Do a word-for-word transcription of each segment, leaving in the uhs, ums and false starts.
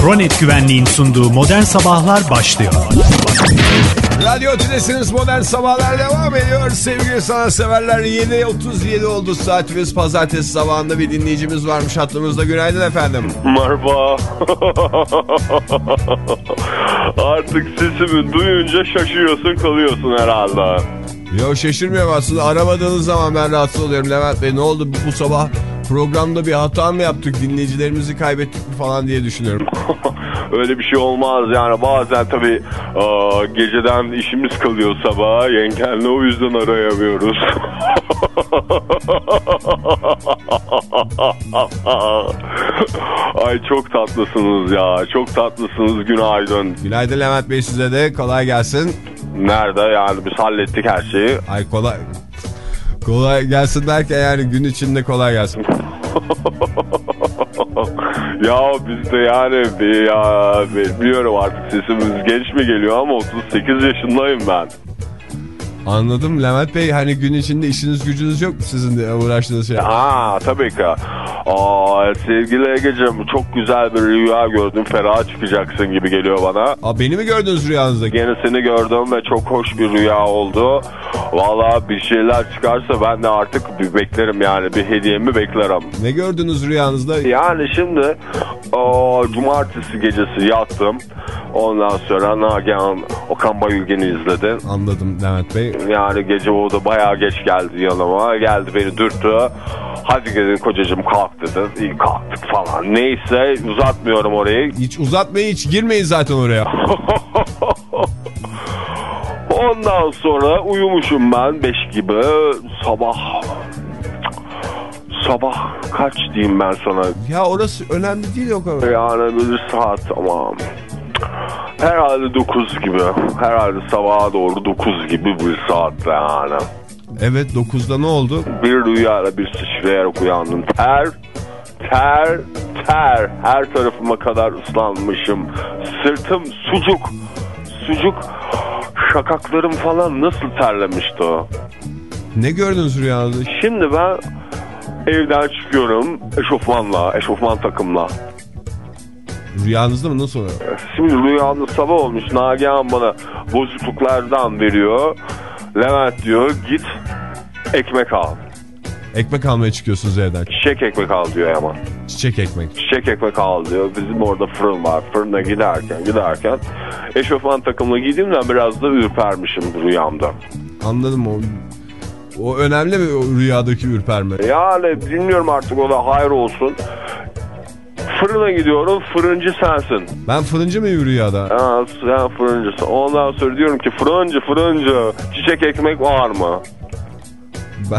Kronet Güvenliğin sunduğu Modern Sabahlar başlıyor. Radyo Tülesi'niz Modern Sabahlar devam ediyor. Sevgili sanatseverler, yedi otuz yedi oldu saatimiz. Pazartesi sabahında bir dinleyicimiz varmış hattımızda. Günaydın efendim. Merhaba. Artık sesimi duyunca şaşırıyorsun, kalıyorsun herhalde. Yo, şaşırmıyorum aslında. Aramadığınız zaman ben rahatsız oluyorum. Levent Bey, ne oldu bu sabah programda bir hata mı yaptık, dinleyicilerimizi kaybettik mi falan diye düşünüyorum. Öyle bir şey olmaz yani, bazen tabii aa, geceden işimiz kalıyor sabah yengenle, o yüzden arayamıyoruz. Ay çok tatlısınız ya, çok tatlısınız, günaydın. Günaydın Levent Bey, size de kolay gelsin. Nerede yani, biz hallettik her şeyi. Ay kolay kolay gelsin derken yani gün içinde kolay gelsin. Ya biz de yani ya bilmiyorum artık, sesimiz genç mi geliyor ama otuz sekiz yaşındayım ben. Anladım Levent Bey, hani gün içinde işiniz gücünüz yok mu sizin de uğraştığınız şey? Aa tabii ki. Aa, sevgili Egeciğim, çok güzel bir rüya gördüm, ferah çıkacaksın gibi geliyor bana. Aa, beni mi gördünüz rüyanızda? Yine seni gördüm ve çok hoş bir rüya oldu. Valla bir şeyler çıkarsa ben de artık bir beklerim yani, bir hediyemi beklerim. Ne gördünüz rüyanızda? Yani şimdi o, cumartesi gecesi yattım. Ondan sonra Nagihan Okan Bayülgen'i izledi. Anladım Levent Bey. Yani gece o da bayağı geç geldi yanıma. Geldi beni dürttü. Hadi gelin kocacığım kalk dedi. İyi kalktık falan. Neyse, uzatmıyorum orayı. Hiç uzatmayın, hiç girmeyin zaten oraya. Ondan sonra uyumuşum ben beş gibi. Sabah Sabah kaç diyeyim ben sana? Ya orası önemli değil o kadar. Yani bir saat, tamam. Herhalde dokuz gibi. Herhalde sabaha doğru dokuz gibi bir saatte yani. Evet, dokuzda ne oldu? Bir rüyayla bir sıçrayarak uyandım. Ter, ter, ter. Her tarafıma kadar ıslanmışım. Sırtım sucuk. Sucuk. Şakaklarım falan nasıl terlemişti o. Ne gördünüz rüyanızda? Şimdi ben evden çıkıyorum eşofmanla, eşofman takımla. Rüyanızda mı, nasıl oluyor? Şimdi rüyamda sabah olmuş, Nagihan bana bozukluklardan veriyor. Levent diyor git ekmek al. Ekmek almaya çıkıyorsunuz evden. Çiçek ekmek al diyor ama. Çiçek ekmek. Çiçek ekmek al diyor. Bizim orada fırın var. Fırına giderken giderken eşofman takımla giydiğimden biraz da ürpermişim rüyamda. Anladım, o o önemli mi, o rüyadaki ürperme? Yani bilmiyorum artık, o da hayır olsun. Fırına gidiyorum, fırıncı sensin. Ben fırıncı mıyım rüyada? Ha, sen fırıncısın. Ondan sonra diyorum ki fırıncı fırıncı çiçek ekmek var mı? Ben...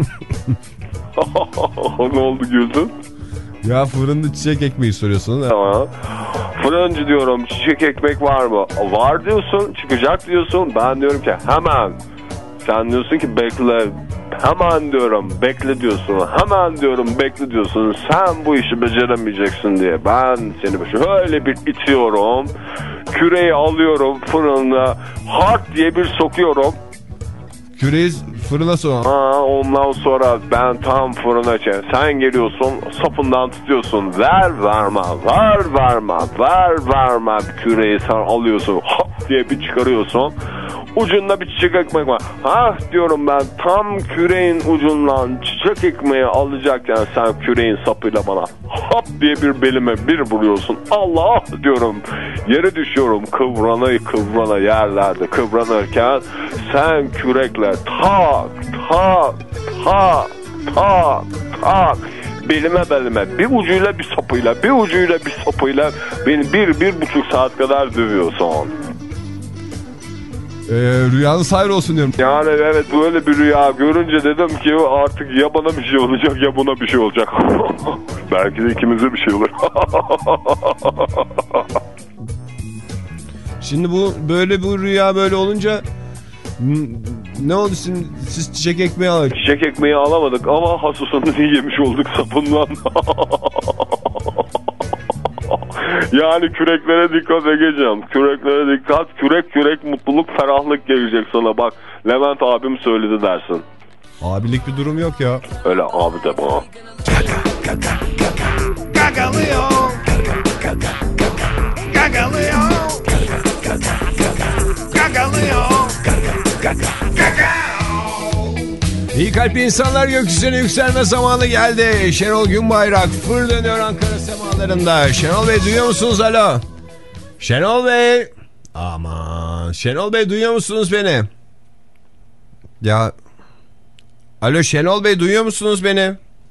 Ne oldu, güldün? Ya fırında çiçek ekmeği soruyorsun. Tamam. Fırıncı diyorum, çiçek ekmek var mı? Var diyorsun, çıkacak diyorsun. Ben diyorum ki hemen. Sen diyorsun ki bekle. Hemen diyorum bekle diyorsun. Hemen diyorum bekle diyorsun. Sen bu işi beceremeyeceksin diye. Ben seni şöyle bir itiyorum. Küreği alıyorum fırına. Hart diye bir sokuyorum. Küreği fırına soğan. Ha, ondan sonra ben tam fırına çek. Sen geliyorsun, sapından tutuyorsun. Ver verme, ver verme, ver verme. Küreği sen alıyorsun. Hop diye bir çıkarıyorsun. Ucunda bir çiçek ekmek var. Ha diyorum ben, tam küreğin ucundan çiçek ekmeği alacakken sen küreğin sapıyla bana hop diye bir belime bir vuruyorsun. Allah diyorum, yere düşüyorum kıvrana kıvrana yerlerde kıvranırken sen kürekle tak tak tak tak tak belime belime bir ucuyla bir sapıyla bir ucuyla bir sapıyla beni bir bir buçuk saat kadar dövüyorsun. Ee, rüyanız hayır olsun diyorum. Yani evet, böyle bir rüya görünce dedim ki artık ya bana bir şey olacak ya buna bir şey olacak. Belki de ikimize bir şey olur. Şimdi bu böyle bu rüya böyle olunca ne oldu şimdi, siz çiçek ekmeği alın. Çiçek ekmeği alamadık ama hasusunu yemiş olduk sapından. Yani küreklere dikkat edeceğim. Küreklere dikkat. Kürek kürek mutluluk, ferahlık gelecek sana. Bak Levent abim söyledi dersin. Abilik bir durum yok ya. Öyle abi de bana. Gagalıyor. İyi kalpli insanlar, gökyüzüne yükselme zamanı geldi. Şenol Günbayrak fır dönüyor Ankara semalarında. Şenol Bey duyuyor musunuz? Alo. Şenol Bey. Aman. Şenol Bey duyuyor musunuz beni? Ya. Alo Şenol Bey duyuyor musunuz beni?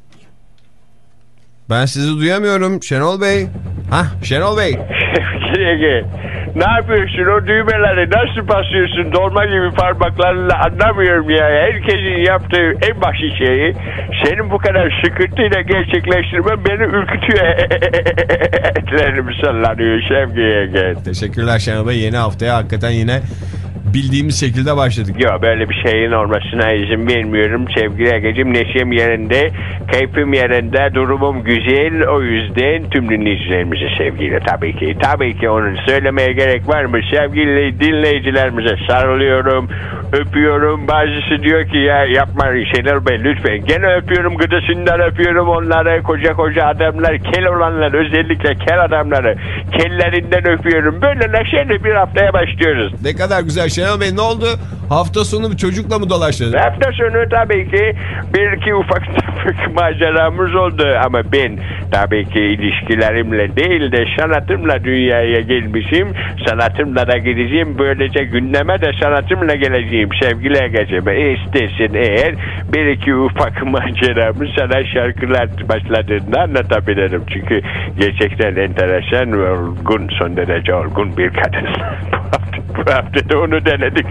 Ben sizi duyamıyorum Şenol Bey. Hah Şenol Bey. Ne yapıyorsun, o düğmeleri nasıl basıyorsun dolma gibi parmaklarla, anlamıyorum ya. Herkesin yaptığı en basit şeyi senin bu kadar sıkıntıyla gerçekleştirmen beni ürkütüyor. Etlerim sallanıyor Şevki'ye gel. Teşekkürler Şenol Bey, yeni haftaya hakikaten yine bildiğimiz şekilde başladık. Yok, böyle bir şeyin olmasına izin vermiyorum sevgili Ege'cim. Neşem yerinde, keyfim yerinde, durumum güzel. O yüzden tüm dinleyicilerimize sevgiyle tabii ki. Tabii ki onu söylemeye gerek var mı? Sevgili dinleyicilerimize sarılıyorum, öpüyorum. Bazısı diyor ki ya yapma Şenol Bey lütfen. Gene öpüyorum, gıdısından öpüyorum onları. Koca koca adamlar, kel olanlar, özellikle kel adamları kellerinden öpüyorum. Böyle neşeli bir haftaya başlıyoruz. Ne kadar güzel Şenol Bey, ne oldu? Hafta sonu bir çocukla mı dolaştınız? Hafta sonu tabii ki bir iki ufak tefek maceramız oldu. Ama ben tabii ki ilişkilerimle değil de sanatımla dünyaya gelmişim. Sanatımla da gideceğim. Böylece gündeme de sanatımla geleceğim sevgili Ege'cim. E istersen eğer bir iki ufak maceramı sana şarkılar başladığında anlatabilirim. Çünkü gerçekten enteresan ve olgun, son derece olgun bir kadın. Bu hafta da onu denedik.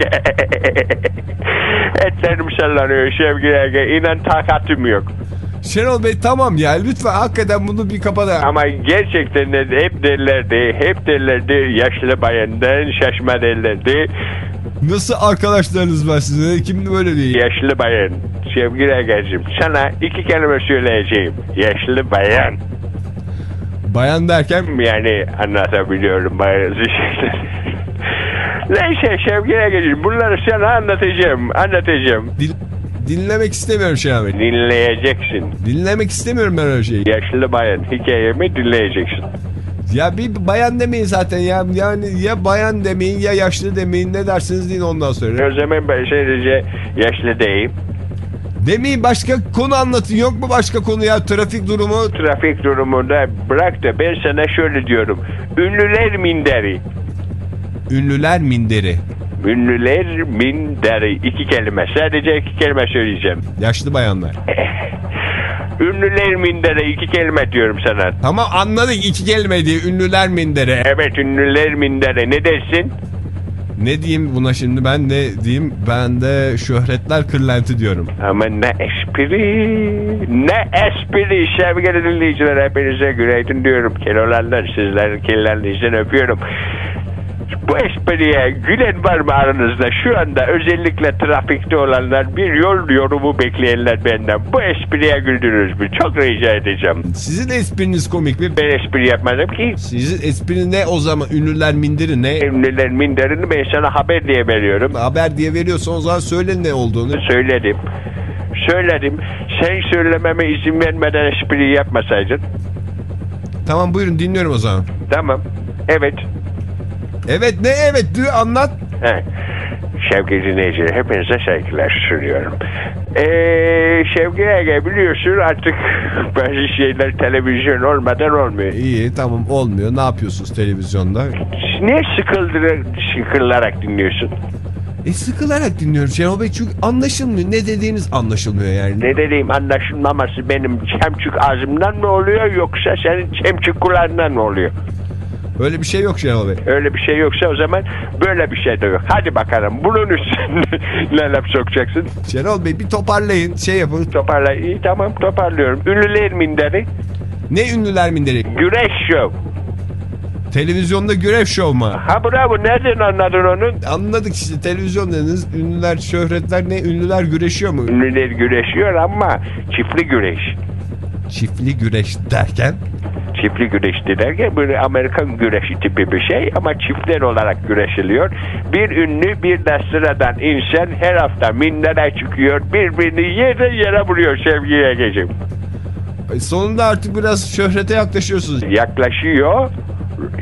Etlerim sallanıyor sevgili Ege. İnan takatım yok. Şenol Bey tamam ya, lütfen hakikaten bunu bir kapada. Ama gerçekten de hep derlerdi, hep derlerdi yaşlı bayandan şaşma derlerdi. Nasıl arkadaşlarınız var size? Kimdi böyle değil? Yaşlı bayan. Sevgili Ege'cim, sana iki kelime söyleyeceğim. Yaşlı bayan. Bayan derken? Yani anlatabiliyorum bazı şeyler. Neyse sevgili Ege'cim, bunları sana anlatacağım. Anlatacağım. Dil, dinlemek istemiyorum Şenol Bey. Dinleyeceksin. Dinlemek istemiyorum ben öyle şeyi. Yaşlı bayan hikayemi dinleyeceksin. Ya bir bayan demeyin zaten ya. Yani ya bayan demeyin ya yaşlı demeyin, ne dersiniz deyin ondan sonra. O zaman ben sadece yaşlı değil. Demeyin, başka konu anlatın. Yok mu başka konu ya? Trafik durumu. Trafik durumunda bırak da ben sana şöyle diyorum. Ünlüler minderi. Ünlüler minderi. Ünlüler minderi. İki kelime. Sadece iki kelime söyleyeceğim. Yaşlı bayanlar. Ünlüler minderi, iki kelime diyorum sana. Tamam anladık, iki kelime diye ünlüler minderi. Evet, ünlüler minderi. Ne dersin? Ne diyeyim buna şimdi, ben ne diyeyim? Ben de şöhretler kırlenti diyorum. Ama ne espri, ne espri sevgili dinleyiciler, hepinize günaydın diyorum. Kelolarlar, sizlerin kellerinizden öpüyorum. Bu espriye gülen var mı aranızda? Şu anda özellikle trafikte olanlar, bir yol yorumu bekleyenler benden. Bu espriye güldünüz mü? Çok rica edeceğim. Sizin espriniz komik mi? Ben espri yapmadım ki. Sizin espri ne o zaman? Ünlüler minderi ne? Ünlüler minderini ben sana haber diye veriyorum. Haber diye veriyorsan o zaman söyle ne olduğunu. Söyledim. Söyledim. Sen söylememe izin vermeden espri yapmasaydın. Tamam buyurun, dinliyorum o zaman. Tamam. Evet. Evet ne evet diyor, anlat. He. Sevgili dinleyiciler, hepinize saygılar sunuyorum. Eee Şevki Ege, biliyorsun artık bazı şeyler televizyon olmadan olmuyor. İyi tamam, olmuyor. Ne yapıyorsunuz televizyonda? Ne sıkıldıra, sıkılarak dinliyorsun? E sıkılarak dinliyorum Şenol Bey, çünkü anlaşılmıyor. Ne dediğiniz anlaşılmıyor yani. Ne dediğim anlaşılmaması benim çemçük ağzımdan mı oluyor, yoksa senin çemçük kulağından mı oluyor? Öyle bir şey yok Şenol Bey. Öyle bir şey yoksa o zaman böyle bir şey de yok. Hadi bakalım, bunun üstüne ne laf sokacaksın? Şenol Bey bir toparlayın, şey yapın. Toparla. İyi tamam, toparlıyorum. Ünlüler minderi. Ne ünlüler minderi? Güreş şov. Televizyonda güreş şov mu? Ha bravo, nereden anladın onu? Anladık işte, televizyon dediniz. Ünlüler, şöhretler ne? Ünlüler güreşiyor mu? Ünlüler güreşiyor ama çiftli güreş. Çiftli güreş derken? Çiftli güreşti derken böyle Amerikan güreşi tipi bir şey ama çiftler olarak güreşiliyor. Bir ünlü bir de sıradan insan her hafta mindere çıkıyor, birbirini yere yere vuruyor sevgili Ege'ciğim. Sonunda artık biraz şöhrete yaklaşıyorsunuz. Yaklaşıyor,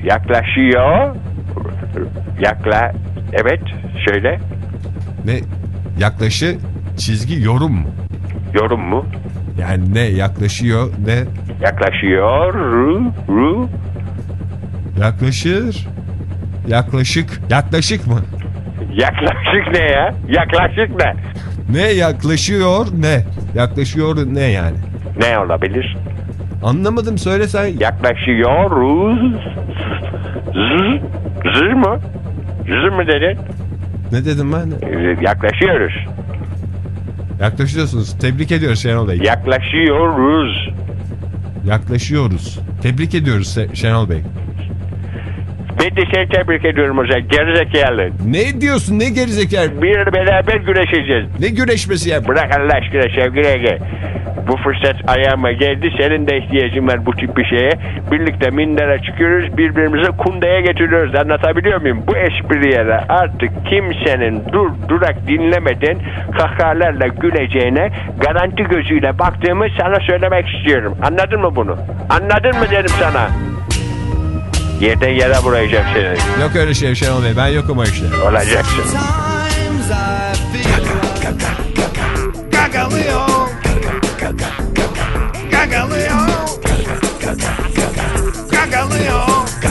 yaklaşıyor, yakla, evet şöyle. Ne? Yaklaşı çizgi yorum mu? Yorum mu? Yani ne yaklaşıyor ne? Yaklaşıyor. Ru, ru. Yaklaşır. Yaklaşık. Yaklaşık mı? Yaklaşık ne ya? Yaklaşık ne? Ne yaklaşıyor ne? Yaklaşıyor ne yani? Ne olabilir? Anlamadım, söylesen. Yaklaşıyoruz. Zır. Zır mı? Zır mı dedin? Ne dedim ben? Yaklaşıyoruz. Yaklaşıyorsunuz. Tebrik ediyoruz Şenol Bey. Yaklaşıyoruz. Yaklaşıyoruz. Tebrik ediyoruz Şenol Bey. Ben de seni tebrik ediyorum o zaman. Gerizekalı. Ne diyorsun? Ne gerizekalı? Bir beraber güreşeceğiz. Ne güreşmesi ya? Bırak Allah aşkına sevgili Ege. Bu fırsat ayağıma geldi. Senin de ihtiyacın var bu tip bir şeye. Birlikte mindere çıkıyoruz. Birbirimizi kundaya getiriyoruz. Anlatabiliyor muyum? Bu espriye artık kimsenin dur durak dinlemeden kahkahalarla güleceğine garanti gözüyle baktığımı sana söylemek istiyorum. Anladın mı bunu? Anladın mı dedim sana? Yerden yere vuracağım seni. Yok öyle şey Şenol Bey. Ben yokum o işte. Olacaksın. Gagalıyor. Gagalıyor. Gagalıyor.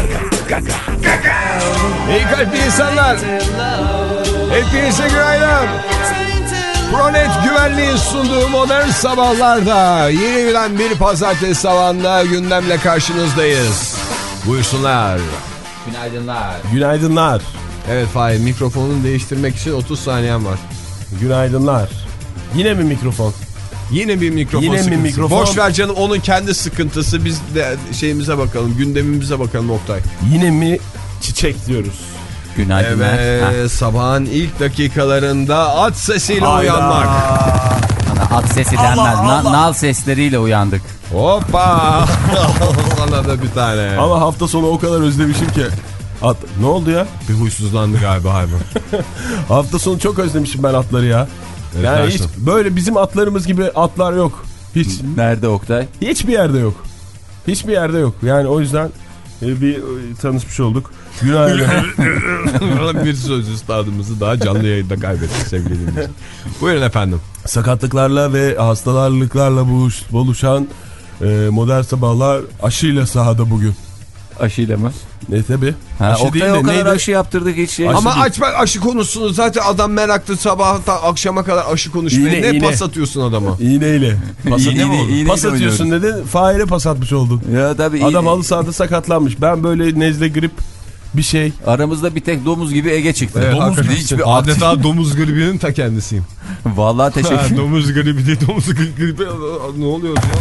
İyi kalpli insanlar. Hepinize günaydın. Pronet güvenliğin sunduğu modern sabahlarda yeni gülen bir pazartesi sabahında gündemle karşınızdayız. Buyursunlar. Günaydınlar. Günaydınlar. Evet Fahir, mikrofonunu değiştirmek için otuz saniyen var. Günaydınlar. Yine mi mikrofon? Yine bir mikrofon Yine sıkıntısı. mi mikrofon? Boş ver canım, onun kendi sıkıntısı. Biz de şeyimize bakalım, gündemimize bakalım Oktay. Yine mi çiçek diyoruz? Günaydınlar. Evet, sabahın ilk dakikalarında at sesiyle Hayda. uyanmak. Sana at sesi denmez. Allah, Allah. Na, nal sesleriyle uyandık. Hoppa. Sana da bir tane. Ama hafta sonu o kadar özlemişim ki. At. Ne oldu ya? Bir huysuzlandı galiba hayvan. Hafta sonu çok özlemişim ben atları ya. Evet, Yani dersin. hiç böyle bizim atlarımız gibi atlar yok. Hiç. Nerede Oktay? Hiçbir yerde yok. Hiçbir yerde yok. Yani o yüzden e, bir e, tanışmış olduk. Günaydın. Bir söz üstadımızı daha canlı yayında kaybettik sevgili dinleyiciler. Buyurun efendim. Sakatlıklarla ve hastalarlıklarla buluş, buluşan e, modern sabahlar aşıyla sahada bugün. Aşıyla mı? Ne tabi? Ha, Aşı Oktay değil de o kadar neydi? aşı yaptırdık hiç şey. Aşı Ama değil. açma aşı konusunu, zaten adam meraklı, sabahtan akşama kadar aşı konuşmaya. İğne, Ne iğne. pas atıyorsun adama? İğneyle. Pas, İğne mi oldu? pas atıyorsun dedin. Fahir'e pas atmış oldun. Ya tabii. Adam halı sahada sakatlanmış. Ben böyle nezle, grip bir şey. Aramızda bir tek domuz gibi Ege çıktı. Evet, domuz gibi hakikaten. hiçbir at. Adeta domuz gribinin ta kendisiyim. Vallahi teşekkür. Domuz gribi değil, domuz gribi. Ne oluyor ya?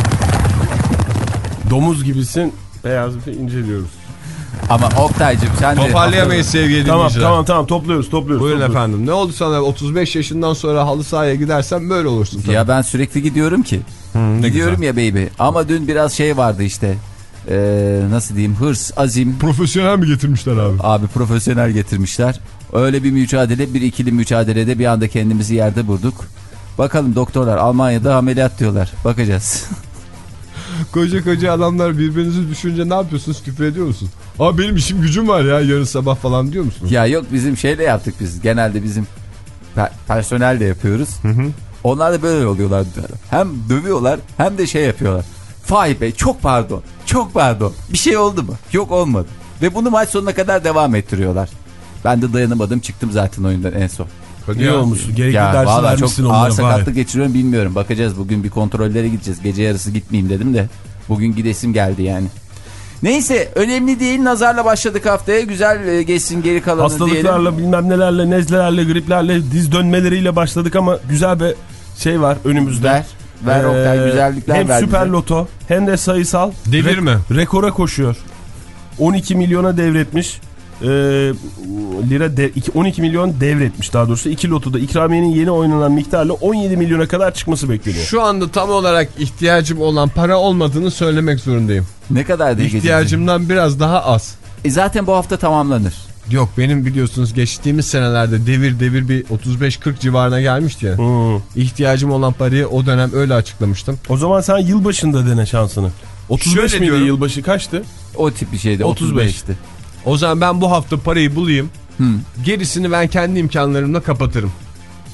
Domuz gibisin. Beyaz bir inceliyoruz. Ama Oktay'cığım sen de... Toparlayamayız sevgili Tamam dinleyiciler. tamam tamam topluyoruz topluyoruz. Buyurun topluyoruz. efendim. Ne oldu sana? otuz beş yaşından sonra halı sahaya gidersen böyle olursun tabii. Ya ben sürekli gidiyorum ki. ne Gidiyorum güzel. ya baby. Ama dün biraz şey vardı işte. Ee, nasıl diyeyim? Hırs, azim. Profesyonel mi getirmişler abi? Abi profesyonel getirmişler. Öyle bir mücadele, bir ikili mücadelede bir anda kendimizi yerde bulduk. Bakalım doktorlar Almanya'da ameliyat diyorlar. Bakacağız. Koca koca adamlar birbirinizi düşünce ne yapıyorsunuz? Küfür ediyor musun? Abi benim işim gücüm var ya, yarın sabah falan diyor musunuz? Ya yok, bizim şeyle yaptık biz. Genelde bizim per personelle yapıyoruz. Hı hı. Onlar da böyle oluyorlar. Hem dövüyorlar hem de şey yapıyorlar. Fahir Bey çok pardon. Çok pardon. Bir şey oldu mu? Yok, olmadı. Ve bunu maç sonuna kadar devam ettiriyorlar. Ben de dayanamadım, çıktım zaten oyundan en son. İyi olmuş. Gerekli Ya dersi vallahi vermişsin çok onlara. ağır sakatlık Fahir. geçiriyorum, bilmiyorum. Bakacağız, bugün bir kontrollere gideceğiz. Gece yarısı gitmeyeyim dedim de. Bugün gidesim geldi yani. Neyse, önemli değil, nazarla başladık haftaya. Güzel geçsin geri kalanı Hastalıklarla diyelim. bilmem nelerle, nezlelerle, griplerle, diz dönmeleriyle başladık ama güzel bir şey var önümüzde. Ver, ver Oktay, güzellikler hem ver Hem süper bize. loto hem de sayısal. Devir mi? Rekora koşuyor. on iki milyona devretmiş. Ee, lira de, on iki milyon devretmiş daha doğrusu. iki lotoda ikramiyenin yeni oynanan miktarla on yedi milyona kadar çıkması bekleniyor. Şu anda tam olarak ihtiyacım olan para olmadığını söylemek zorundayım. Ne kadar değil İhtiyacımdan biraz daha az. E zaten bu hafta tamamlanır. Yok, benim biliyorsunuz geçtiğimiz senelerde devir devir bir otuz beş kırk civarına gelmişti ya. Hmm. İhtiyacım olan parayı o dönem öyle açıklamıştım. O zaman sen yılbaşında dene şansını. otuz beş Şöyle miydi diyorum. yılbaşı, kaçtı? O tip bir şeydi. otuz beş. otuz beşti. O zaman ben bu hafta parayı bulayım. Hmm. Gerisini ben kendi imkanlarımla kapatırım.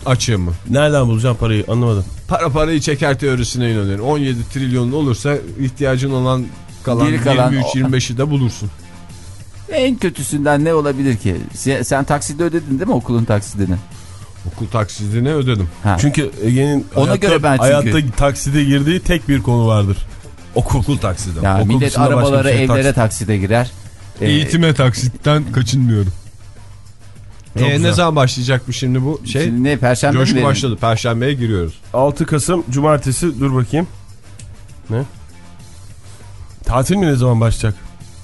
açığı mı? Nereden bulacağım parayı anlamadım. Para parayı çeker teorisine inanıyorum. on yedi trilyonun olursa ihtiyacın olan kalan yirmi üç yirmi beşi de bulursun. En kötüsünden ne olabilir ki? Sen, sen taksidi ödedin değil mi, okulun taksidini? Okul taksidini ödedim. Ha. Çünkü Ege'nin ona hayatta, göre ben çünkü... hayatta takside girdiği tek bir konu vardır. Okul, okul taksidi. Ya okul millet arabaları şey evlere taksit. takside girer. Eğitime ee, taksitten kaçınmıyorum. Ee, ne zaman başlayacak bu şimdi bu şey? Şimdi ne, Perşembe mi? Coşku başladı. Perşembeye giriyoruz. altı Kasım Cumartesi, dur bakayım. Ne? Tatil mi ne zaman başlayacak?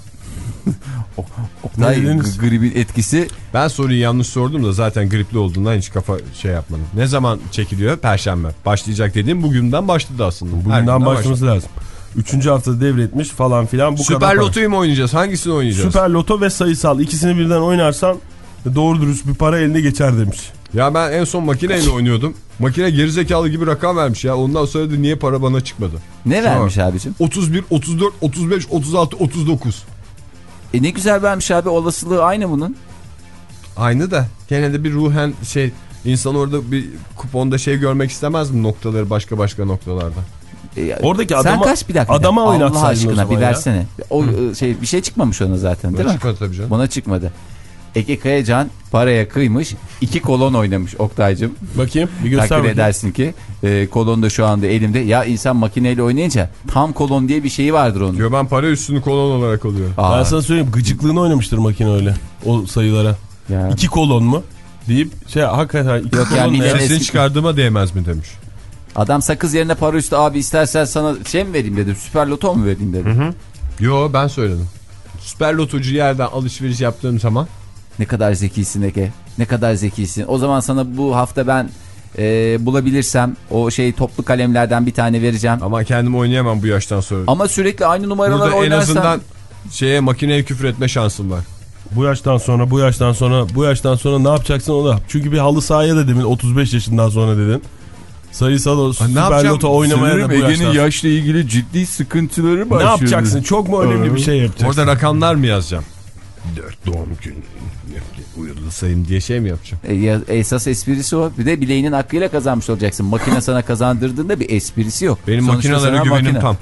Oktay, gripin etkisi. Ben soruyu yanlış sordum da zaten gripli olduğundan hiç kafa şey yapmadım. Ne zaman çekiliyor? Perşembe. Başlayacak dediğim bugünden başladı aslında. Bugünden başlaması başladı. lazım. Üçüncü haftada devretmiş falan filan. Bu Süper kadar Loto'yu mu oynayacağız? Hangisini oynayacağız? Süper Loto ve sayısal. İkisini birden oynarsan doğru dürüst bir para eline geçer demiş. Ya ben en son makineyle oynuyordum. Makine gerizekalı gibi rakam vermiş ya. Ondan sonra da niye para bana çıkmadı? Ne Sonra vermiş abicim? otuz bir, otuz dört, otuz beş, otuz altı, otuz dokuz. E ne güzel vermiş abi, olasılığı aynı bunun. Aynı da gene de bir ruhen şey, insan orada bir kuponda şey görmek istemez mi, noktaları başka başka noktalarda? E, Oradaki sen adama, kaç bir dakika adama Allah aşkına bir versene. Ya. O şey, bir şey çıkmamış ona zaten değil Bana mi? Çıkmadı tabii canım. Bana çıkmadı. Ege Kayacan paraya kıymış, iki kolon oynamış Oktay'cım. Bakayım bir göster Takdir bakayım. edersin ki e, kolon da şu anda elimde. Ya insan makineyle oynayınca tam kolon diye bir şeyi vardır onun. Diyor, ben para üstünü kolon olarak alıyorum. Aa. Ben sana söyleyeyim, gıcıklığını oynamıştır makine öyle o sayılara. Ya. İki kolon mu deyip şey hakikaten iki Yok kolon yani, ne? Sesini çıkardığıma değmez mi demiş. Adam sakız yerine para üstü, abi istersen sana şey mi vereyim dedi, Süper Loto mu vereyim dedi. Hı hı. Yo, ben söyledim. Süper Lotocu yerden alışveriş yaptığım zaman. Ne kadar zekisin Ege. Ne kadar zekisin. O zaman sana bu hafta ben e, bulabilirsem o şey toplu kalemlerden bir tane vereceğim. Ama kendim oynayamam bu yaştan sonra. Ama sürekli aynı numaralar burada oynarsan. en azından şeye, makineye küfür etme şansım var. Bu yaştan sonra, bu yaştan sonra, bu yaştan sonra ne yapacaksın o da. Çünkü bir halı sahaya da demin otuz beş yaşından sonra dedin. Sayısal o Süper Loto oynamaya da bu yaştan. Ege'nin yaşla ilgili ciddi sıkıntıları başlıyor. Ne yapacaksın? Çok mu önemli bir şey yapacaksın? Orada rakamlar mı yazacağım? dört doğum günü uyurlu sayım diye şey mi yapacağım? E, ya, esas esprisi o. Bir de bileğinin hakkıyla kazanmış olacaksın. Makine sana kazandırdığında bir esprisi yok. Benim sonuçta makinelere güvenim makine. Tam.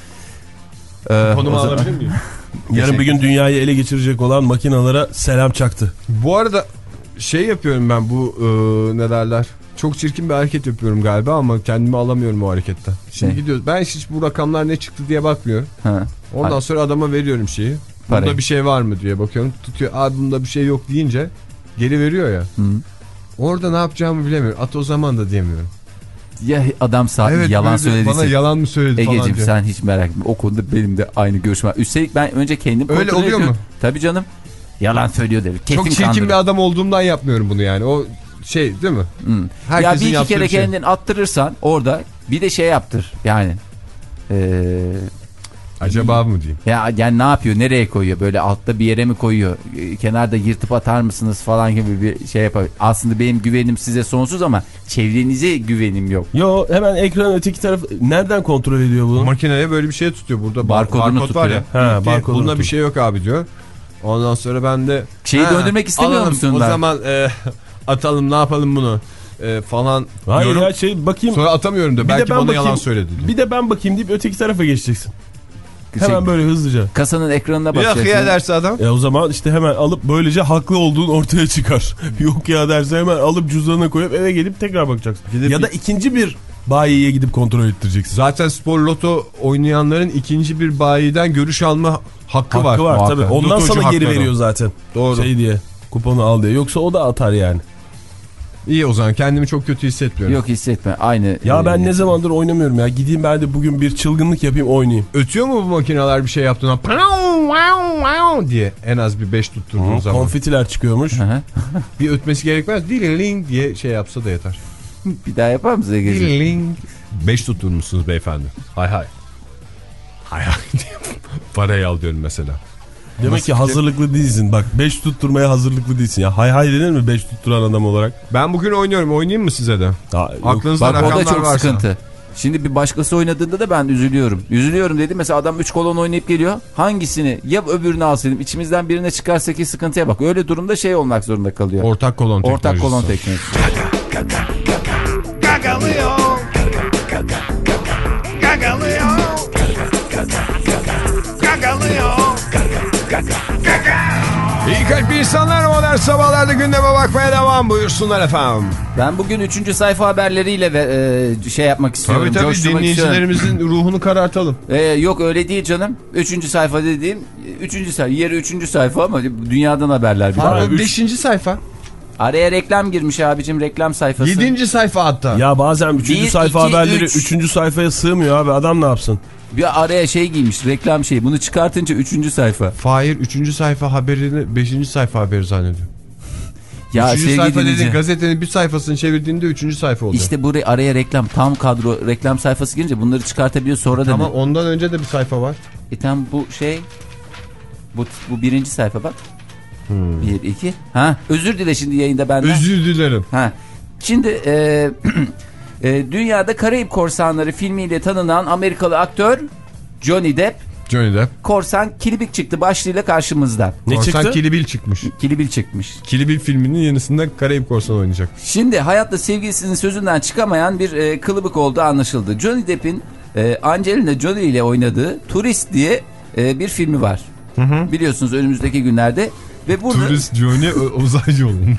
Ee, Konumu alabilir miyim? Yarın bir gün dünyayı ele geçirecek olan makinalara selam çaktı. Bu arada şey yapıyorum ben, bu e, ne derler? Çok çirkin bir hareket yapıyorum galiba ama kendimi alamıyorum o hareketten. Şimdi şey. gidiyoruz. Ben hiç bu rakamlar ne çıktı diye bakmıyorum. Ha. Ondan Hayır. sonra adama veriyorum şeyi. Bunda Parayı. bir şey var mı diye bakıyorum. Tutuyor. Abi bunda bir şey yok deyince geri veriyor ya. Hı. Orada ne yapacağımı bilemiyorum. At o zaman da diyemiyorum. Ya adam sağ evet, yalan söylediyse. Bana yalan mı söyledi Egeciğim, falan diyor. sen hiç merak etme. O konuda benim de aynı görüşüm var. Üstelik ben önce kendim kontrol ediyorum. Öyle oluyor mu? Tabii canım. Yalan söylüyor dedi. Kesin çok çirkin kandırır. bir adam olduğumdan yapmıyorum bunu yani. O şey değil mi? Hmm. Ya bir iki kere şey. kendin attırırsan orada bir de şey yaptır. Yani eee acaba mı diyeyim? Ya yani ne yapıyor? Nereye koyuyor? Böyle altta bir yere mi koyuyor? Kenarda yırtıp atar mısınız falan gibi bir şey yapar. Aslında benim güvenim size sonsuz ama çevrenize güvenim yok. Yo, hemen ekranın öteki tarafı nereden kontrol ediyor bunu? Makineye böyle bir şey tutuyor burada. Barkodunu tutuyor. Var ya. Ha, barkodunu bunda tutuyor. Bir şey yok abi diyor. Ondan sonra ben de şeyi ha, döndürmek istemiyor alalım, musun? O ben? zaman e, atalım, ne yapalım bunu? E, falan. Hayır diyorum. ya, şey bakayım. Sonra atamıyorum da belki bana bakayım, yalan söyledi diyor. Bir de ben bakayım deyip öteki tarafa geçeceksin. Hemen böyle hızlıca. Kasanın ekranına bakacaksın. Yok ya derse adam. E o zaman işte hemen alıp böylece haklı olduğun ortaya çıkar. Yok ya derse hemen alıp cüzdanına koyup eve gelip tekrar bakacaksın. Gidip ya da ikinci bir bayiye gidip kontrol ettireceksin. Zaten spor loto oynayanların ikinci bir bayiden görüş alma hakkı, hakkı var. var. Tabii. Ondan Lotocu sana geri veriyor zaten. Doğru. Şey diye, kuponu al diye. Yoksa o da atar yani. İyi, o zaman kendimi çok kötü hissetmiyorum. Yok, hissetme. Aynı. Ya ben ne zamandır oynamıyorum ya. Gideyim ben de bugün bir çılgınlık yapayım, oynayayım. Ötüyor mu bu makineler bir şey yaptığında diye en az bir beş tutturduğun Hı, zaman. Konfetiler çıkıyormuş. Bir ötmesi gerekmez. Diling diye şey yapsa da yeter. Bir daha yapar mısın Ege'ciğim? Diling. beş tutturmuşsunuz beyefendi. Hay hay. Hay hay diye parayı al diyorum mesela. Demek Nasıl ki hazırlıklı değilsin. Bak, beş tutturmaya hazırlıklı değilsin ya. Hay hay denir mi beş tutturan adam olarak? Ben bugün oynuyorum. Oynayayım mı size de? Ha, aklınızda bak, rakamlar varsa. O da çok varsa. Sıkıntı. Şimdi bir başkası oynadığında da ben üzülüyorum. Üzülüyorum dedi. Mesela adam üç kolon oynayıp geliyor. Hangisini? Ya öbürünü alsaydım. İçimizden birine çıkarsa ki sıkıntıya bak. Öyle durumda şey olmak zorunda kalıyor. Ortak kolon teknolojisi. Ortak kolon teknolojisi. Gagalıyor. Gagalıyor. Gagalıyor. İyi kalpli insanlar, modern sabahlarda gündeme bakmaya devam. Buyursunlar efendim. Ben bugün üçüncü sayfa haberleriyle ve, e, şey yapmak istiyorum. Tabii tabii, dinleyicilerimizin ruhunu karartalım. E, yok öyle değil canım. Üçüncü sayfa dediğim üçüncü sayfa. Yeri üçüncü sayfa ama dünyadan haberler. Abi, beşinci sayfa. Araya reklam girmiş abicim, reklam sayfası. Yedinci sayfa hatta. Ya bazen üçüncü Bir, sayfa iki, haberleri üç. üçüncü sayfaya sığmıyor abi, adam ne yapsın? Bir araya şey giymiş, reklam şeyi. Bunu çıkartınca üçüncü sayfa. Fahir üçüncü sayfa haberini beşinci sayfa haberi zannediyor. Ya üçüncü sayfa dinleyici, dediğin gazetenin bir sayfasını çevirdiğinde üçüncü sayfa oluyor. İşte buraya araya reklam, tam kadro reklam sayfası girince bunları çıkartabiliyor sonra da. Tamam, ondan önce de bir sayfa var. E tam bu şey, bu, bu birinci sayfa bak. Hmm. Bir, iki. Ha, özür dile şimdi yayında benden. Özür dilerim. Ha. Şimdi e, e, dünyada Karayip Korsanları filmiyle tanınan Amerikalı aktör Johnny Depp. Johnny Depp. Korsan Kilibik çıktı başlığıyla karşımızda. Ne Korsan çıktı? Kilibil çıkmış. Kilibil çıkmış. Kilibil filminin yenisinde Karayip Korsan oynayacak. Şimdi hayatta sevgilisinin sözünden çıkamayan bir e, kılıbık olduğu anlaşıldı. Johnny Depp'in e, Angelina Jolie ile oynadığı Turist diye e, bir filmi var. Hı hı. Biliyorsunuz önümüzdeki günlerde. Ve burada... Turist Johnny uzay yolunda.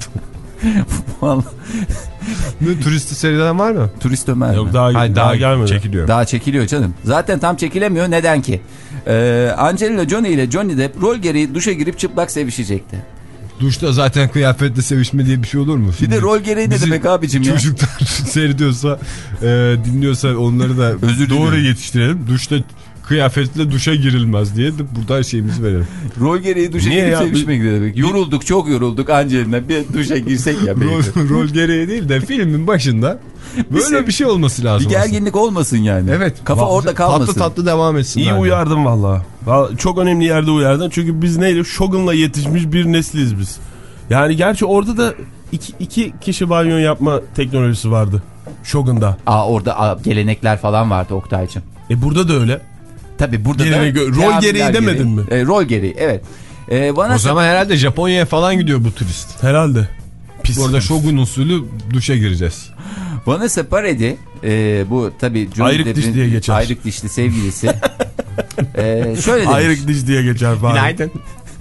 Ne turisti seriden var mı? Turist Ömer Yok mi? daha, Hayır, daha, daha gelmedi. Çekiliyor. Daha çekiliyor canım. Zaten tam çekilemiyor. Neden ki? Ee, Angelina Jolie ile Johnny Depp rol gereği duşa girip çıplak sevişecekti. Duşta zaten kıyafetle sevişme diye bir şey olur mu? Bir de rol gereği ne demek abicim ya? Çocuklar seyrediyorsa, e, dinliyorsa onları da Özür doğru dilerim. yetiştirelim. Duşta kıyafetle duşa girilmez diye de burada şeyimizi verelim. Rol gereği duşa Niye girip ya? sevişmek ne demek? Yorulduk, çok yorulduk Angelina. Bir duşa girsek ya. rol, rol gereği değil de filmin başında böyle bir, bir şey olması lazım. Bir gerginlik aslında olmasın yani. Evet. Kafa orada kalmasın. Tatlı tatlı devam etsin. İyi uyardın valla. Çok önemli yerde uyardın. Çünkü biz neyle? Shogun'la yetişmiş bir nesliz biz. Yani gerçi orada da iki, iki kişi banyo yapma teknolojisi vardı. Shogun'da. Aa, orada aa, gelenekler falan vardı Oktay'cığım. E burada da öyle. Tabii burada Gerine, da... rol gereği demedin mi? E, rol gereği, evet. E, bana o zaman herhalde Japonya'ya falan gidiyor bu turist. Herhalde. Pis. Orada Shogun usulü duşa gireceğiz. Vanessa Paradis, e, bu tabii ayrık diş diye geçer. Ayrık dişli sevgilisi. e, şöyle demiş. Ayrık diş diye geçer falan. Günaydın.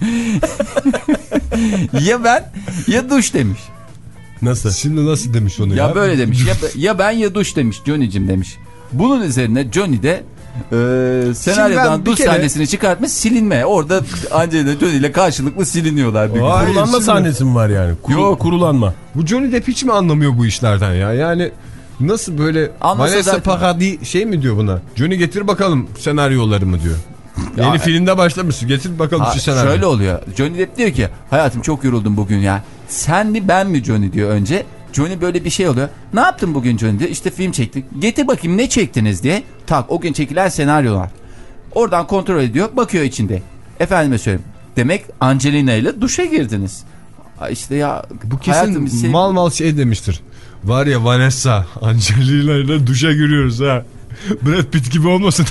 Ya ben ya duş demiş. Nasıl? Şimdi nasıl demiş onu ya? Ya böyle demiş. ya, ya ben ya duş demiş Johnny'cim demiş. Bunun üzerine Johnny de e, senaryodan duş kere... sahnesini çıkartmış, silinme. Orada Angelina Jolie ile karşılıklı siliniyorlar. Bir Vay, kurulanma şimdi... sahnesi mi var yani? Kuru, Yok kurulanma. Bu Johnny Depp hiç mi anlamıyor bu işlerden ya? Yani nasıl böyle Vanessa zaten... Paradis şey mi diyor buna? Johnny getir bakalım senaryolarımı diyor. Ya, yeni filmde başlamışsın, getir bakalım ha, şu senaryo. Şöyle oluyor. Johnny Depp diyor ki hayatım çok yoruldum bugün ya. Sen mi ben mi Johnny diyor önce. Johnny böyle bir şey oluyor. Ne yaptın bugün Johnny diyor. İşte film çektik. Getir bakayım ne çektiniz diye. Tak o gün çekilen senaryolar. Oradan kontrol ediyor. Bakıyor içinde. Efendime söyleyeyim. Demek Angelina ile duşa girdiniz. İşte ya. Bu kesin şey... mal mal şey demiştir. Var ya Vanessa Angelina ile duşa giriyoruz ha. Brad Pitt gibi olmasın.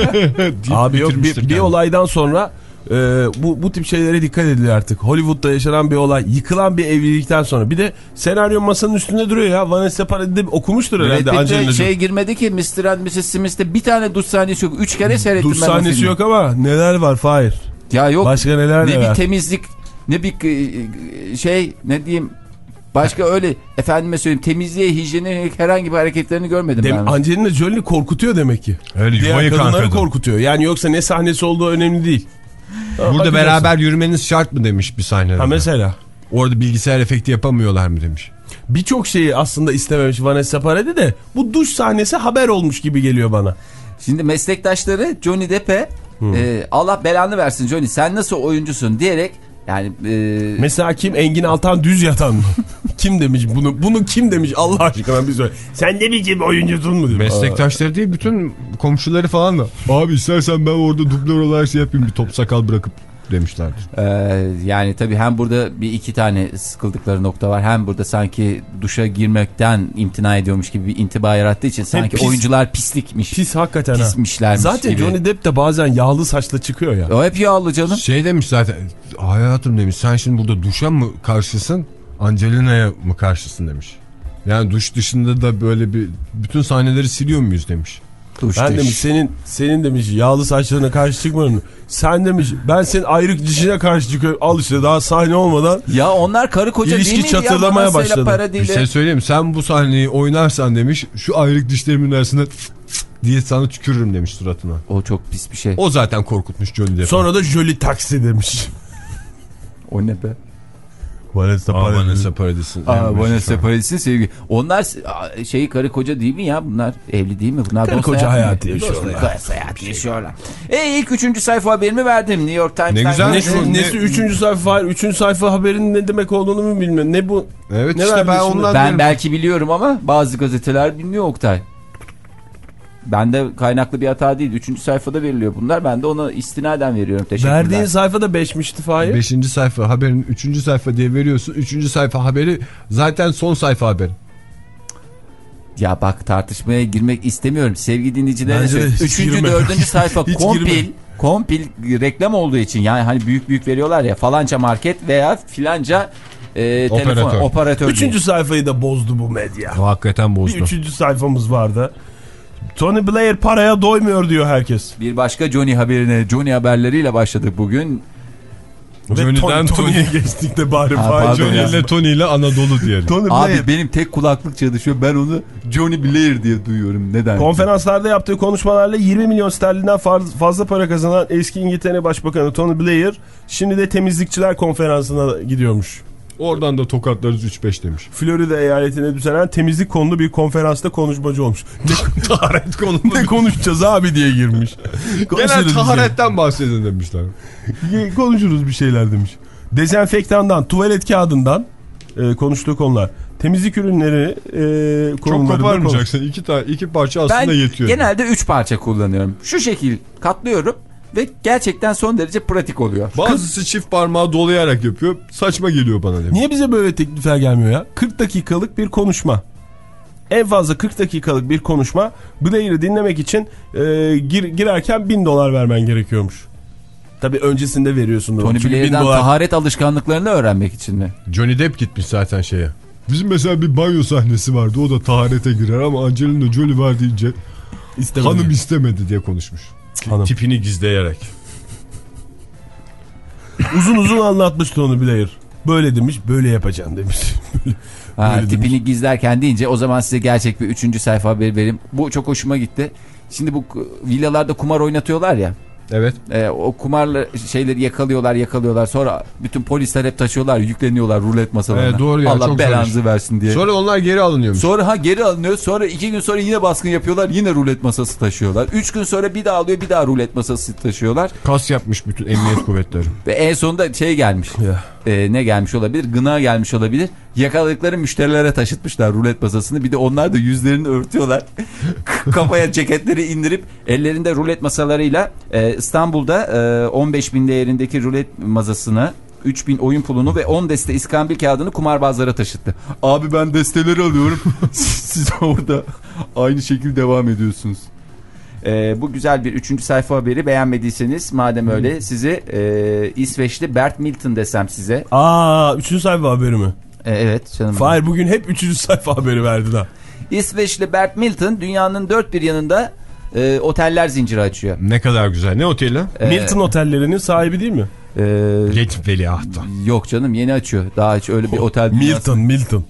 Abi yok bir, bir olaydan sonra e, bu, bu tip şeylere dikkat edilir artık. Hollywood'da yaşanan bir olay, yıkılan bir evlilikten sonra. Bir de senaryo masanın üstünde duruyor ya. Vanessa Paradis okumuştur herhalde Angelina. Şey girmedi ki mister and missus Smith'te bir tane duş sahnesi yok. Üç kere seyrettim duş ben. Duş sahnesi yok ama neler var Fahir. Ya yok. Başka neler ne var. Ne bir temizlik, ne bir şey, ne diyeyim. Başka öyle efendime söyleyeyim temizliğe, hijyene herhangi bir hareketlerini görmedim Dem ben. Angelina Jolie korkutuyor demek ki. Öyle diğer kadınları kadın. korkutuyor. Yani yoksa ne sahnesi olduğu önemli değil. Burada ha, beraber yürümeniz şart mı demiş bir sahnede. Ha mesela. Orada bilgisayar efekti yapamıyorlar mı demiş. Birçok şeyi aslında istememiş Vanessa Paradis de bu duş sahnesi haber olmuş gibi geliyor bana. Şimdi meslektaşları Johnny Depp'e e, Allah belanı versin Johnny sen nasıl oyuncusun diyerek yani e... mesela kim Engin Altan düz yatan mı? Kim demiş bunu? Bunu kim demiş Allah aşkına bir söyle. Sen de biçim oyuncusun mu? Meslektaşları değil bütün komşuları falan da. Abi istersen ben orada dublör olarak şey yapayım bir top sakal bırakıp demişlerdir. Ee, yani tabii hem burada bir iki tane sıkıldıkları nokta var. Hem burada sanki duşa girmekten imtina ediyormuş gibi bir intiba yarattığı için sanki pis, oyuncular pislikmiş. Pis hakikaten pismişlermiş zaten gibi. Johnny Depp de bazen yağlı saçla çıkıyor ya. O hep yağlı canım. Şey demiş zaten hayatım demiş sen şimdi burada duşa mı karşısın Angelina'ya mı karşısın demiş. Yani duş dışında da böyle bir bütün sahneleri siliyor muyuz demiş. Duş ben demiş senin senin demiş yağlı saçlarına karşı çıkmıyorum. Sen demiş ben senin ayrık dişine karşı çıkıyorum. Al işte daha sahne olmadan. Ya onlar karı koca değil miydi ya? Çatırlamaya başladı. Bir şey söyleyeyim, sen bu sahneyi oynarsan demiş şu ayrık dişlerimin arasında diye sana tükürürüm demiş suratına. O çok pis bir şey. O zaten korkutmuş Johnny Depp'i. Sonra da Jolie taksi demiş. O ne be? Vanessa Paradis. Vanessa Paradis'in. Aa, Vanessa Paradis'in sevgi. Onlar şeyi karı koca değil mi ya? Bunlar evli değil mi? Bunlar karı koca hayatı yaşıyorlar. Dost hayatı yaşıyorlar. E ilk üçüncü sayfa haberimi verdim. New York Times. Ne güzel. Ne, şu, nesi üçüncü sayfa? Üçüncü sayfa haberin ne demek olduğunu mu bilmiyorum. Ne bu? Evet ne işte ben ondan Ben diyorum. Belki biliyorum ama bazı gazeteler bilmiyor Oktay. Bende kaynaklı bir hata değil. Üçüncü sayfada veriliyor bunlar. Ben de ona istinaden veriyorum. Teşekkürler. Verdiğin sayfada beşmişti Fahir. Beşinci sayfa haberin üçüncü sayfa diye veriyorsun. Üçüncü sayfa haberi zaten son sayfa haberi. Ya bak tartışmaya girmek istemiyorum. Sevgili dinleyicilerine söyleyeyim. Üçüncü, dördüncü sayfa kompil, kompil reklam olduğu için yani hani büyük büyük veriyorlar ya falanca market veya filanca e, operatör. telefon operatör. Üçüncü diye. Sayfayı da bozdu bu medya. O hakikaten bozdu. Bir üçüncü sayfamız vardı. Tony Blair paraya doymuyor diyor herkes. Bir başka Johnny haberine, Johnny haberleriyle başladık bugün. Ve Johnny'den Tony'ye geçtik de bari. Ha, Johnny ile Tony ile Anadolu diyelim. Tony Abi Blair. Benim tek kulaklık çalışıyor. Ben onu Johnny Blair diye duyuyorum. Neden? Konferanslarda yaptığı konuşmalarla yirmi milyon sterlinden fazla para kazanan eski İngiltere Başbakanı Tony Blair şimdi de temizlikçiler konferansına gidiyormuş. Oradan da tokatlarız üç beş demiş. Florida eyaletine düzenlenen temizlik konulu bir konferansta konuşmacı olmuş. Ne, taharet konulu ne konuşacağız abi diye girmiş. Genel taharetten bahsedin demişler. Konuşuruz bir şeyler demiş. Dezenfektandan, tuvalet kağıdından e, konuştuğu konular. Temizlik ürünleri e, çok koparmayacaksın. İki, ta iki parça aslında ben yetiyor. Ben genelde üç parça kullanıyorum. Şu şekil katlıyorum. Ve gerçekten son derece pratik oluyor. Bazısı Kız... çift parmağı dolayarak yapıyor. Saçma geliyor bana demiş. Niye bize böyle teklifler gelmiyor ya? kırk dakikalık bir konuşma. En fazla kırk dakikalık bir konuşma. Blair'ı dinlemek için e, gir, girerken bin dolar vermen gerekiyormuş. Tabii öncesinde veriyorsun. Tony Blair'den dolar... taharet alışkanlıklarını öğrenmek için mi? Johnny Depp gitmiş zaten şeye. Bizim mesela bir banyo sahnesi vardı. O da taharete girer ama Angelina Jolie var deyince istemedi. Hanım istemedi diye konuşmuş. Hanım. Tipini gizleyerek. Uzun uzun anlatmış Tony Blair. Böyle demiş, böyle yapacağım demiş. ha, böyle tipini demiş. Gizlerken deyince o zaman size gerçek bir üçüncü sayfa haberi vereyim. Bu çok hoşuma gitti. Şimdi bu villalarda kumar oynatıyorlar ya. Evet. E, o kumarlı şeyleri yakalıyorlar yakalıyorlar. Sonra bütün polisler hep taşıyorlar, yükleniyorlar rulet masalarına. Evet, doğru ya, Allah belanızı versin diye. Sonra onlar geri alınıyormuş. Sonra ha geri alınıyor. Sonra iki gün sonra yine baskın yapıyorlar. Yine rulet masası taşıyorlar. Üç gün sonra bir daha alıyor, bir daha rulet masası taşıyorlar. Kas yapmış bütün emniyet kuvvetleri. Ve en sonunda şey gelmiş. e, ne gelmiş olabilir? Gına gelmiş olabilir. Yakaladıkları müşterilere taşıtmışlar rulet masasını. Bir de onlar da yüzlerini örtüyorlar. Kafaya ceketleri indirip ellerinde rulet masalarıyla e, İstanbul'da e, on beş bin değerindeki rulet masasını, üç bin oyun pulunu ve on deste iskambil kağıdını kumarbazlara taşıttı. Abi ben desteleri alıyorum. Siz orada aynı şekilde devam ediyorsunuz. Ee, bu güzel bir üçüncü sayfa haberi. Beğenmediyseniz madem öyle sizi e, İsveçli Bert Milton desem size. Aa, üçüncü sayfa haberi mi? Ee, evet canım. Fahir bugün hep üçüncü sayfa haberi verdi da. İsveçli Bert Milton dünyanın dört bir yanında e, oteller zinciri açıyor. Ne kadar güzel. Ne oteli? Ee, Milton otellerinin sahibi değil mi? Ee, Geç veliahtı. Yok canım, yeni açıyor. Daha hiç öyle bir oh, otel. Milton, Milton.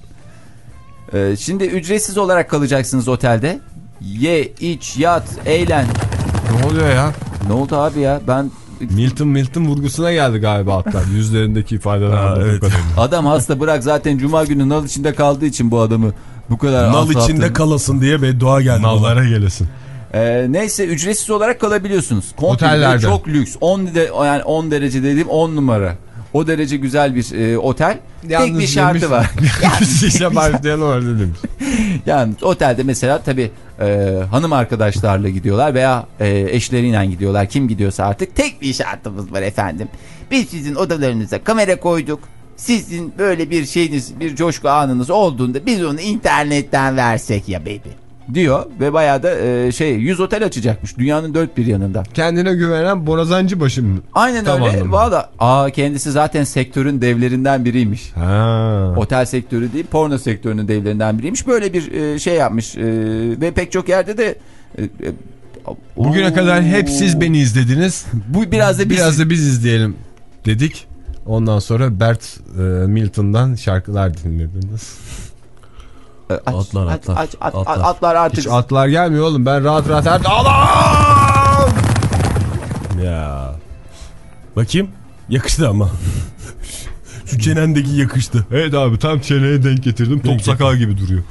Ee, şimdi ücretsiz olarak kalacaksınız otelde. Ye, iç, yat, eğlen. Ne oluyor ya? Ne oldu abi ya? Ben Milton Milton vurgusuna geldi galiba hatta. Yüzlerindeki ifadeler. Evet. Adam hasta, bırak zaten cuma günü nal içinde kaldığı için bu adamı bu kadar nal içinde attı. Kalasın diye beddua geldi. Nallara gelesin. Ee, neyse ücretsiz olarak kalabiliyorsunuz. Otellerde. Çok lüks. on de, yani on derece dediğim on numara. O derece güzel bir e, otel. Yalnız tek bir şartı demiş, var. İşe başlayan orada demiş. Yani otelde mesela tabii e, hanım arkadaşlarla gidiyorlar veya e, eşleriyle gidiyorlar. Kim gidiyorsa artık. Tek bir şartımız var efendim. Biz sizin odalarınıza kamera koyduk. Sizin böyle bir şeyiniz, bir coşku anınız olduğunda biz onu internetten versek ya baby. diyor ve bayağı da e, şey yüz otel açacakmış dünyanın dört bir yanında. Kendine güvenen borazancı başım. Aynen Tam öyle. anladım. Valla aa, kendisi zaten sektörün devlerinden biriymiş. Ha. Otel sektörü değil, porno sektörünün devlerinden biriymiş. Böyle bir e, şey yapmış e, ve pek çok yerde de e, e, bugüne Oo. kadar hep siz beni izlediniz. Bu biraz da biz biraz da biz izleyelim dedik. Ondan sonra Bert e, Milton'dan şarkılar dinlediniz. Aç, Atlar, aç, atlar, aç, at, atlar. atlar artık. Hiç atlar gelmiyor oğlum. Ben rahat rahat her... Adam! Ya. Bakayım. Yakıştı ama. Şu çenendeki yakıştı. Evet abi tam çeneye denk getirdim. Top sakal gibi duruyor.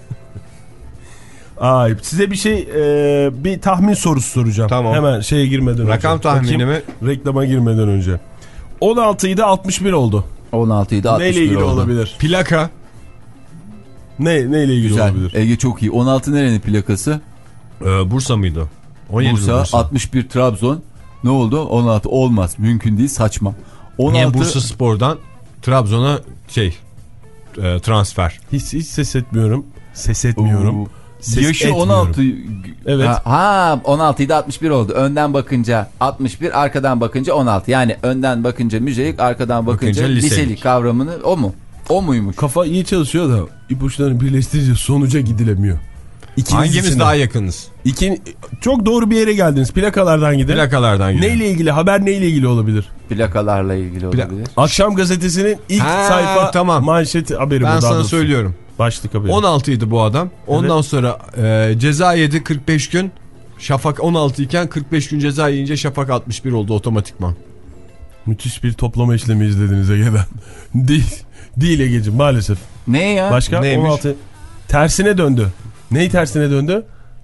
Ay, size bir şey e, bir tahmin sorusu soracağım. Tamam. Hemen şeye girmeden önce. Rakam tahmini mi? Reklama girmeden önce. on altı idi altmış bir oldu. on altıydı altmış bir Neyle ilgili oldu. olabilir? Plaka. Ne neyle ilgili Güzel. olabilir? Ege çok iyi. on altı nerenin plakası? Ee, Bursa mıydı? on yedi Bursa, Bursa. altmış bir Trabzon. Ne oldu? on altı olmaz. Mümkün değil, saçma. on altı... Niye Bursa Spor'dan Trabzon'a şey e, transfer. Hiç, hiç ses etmiyorum. Ses etmiyorum. Oo. Ses Yaşı etmiyorum. on altı. Evet. Ha, ha on altıydı altmış bir oldu. Önden bakınca altmış bir, arkadan bakınca on altı. Yani önden bakınca müzelik, arkadan bakınca, Bakınca liselik. liselik kavramını o mu? O muymuş? Kafa iyi çalışıyor da ipuçlarını birleştirince sonuca gidilemiyor. İkiniz Hangimiz için daha de. yakınız? İkin, çok doğru bir yere geldiniz. Plakalardan gidin. Plakalardan gidelim. Neyle ilgili? Haber neyle ilgili olabilir? Plakalarla ilgili olabilir. Akşam gazetesinin ilk Ha, sayfa tamam. manşeti haberi Ben bu. sana doğrusu. söylüyorum. Başlık haberi. on altıydı bu adam. Ondan sonra e, ceza yedi kırk beş gün. Şafak on altı iken kırk beş gün ceza yiyince Şafak altmış bir oldu otomatikman. Müthiş bir toplama işlemi izlediniz Ege'den. Değil. Değil Ege'ciğim maalesef. Ne ya? Başka? Neymiş? on altı. Tersine döndü. Neyi tersine döndü?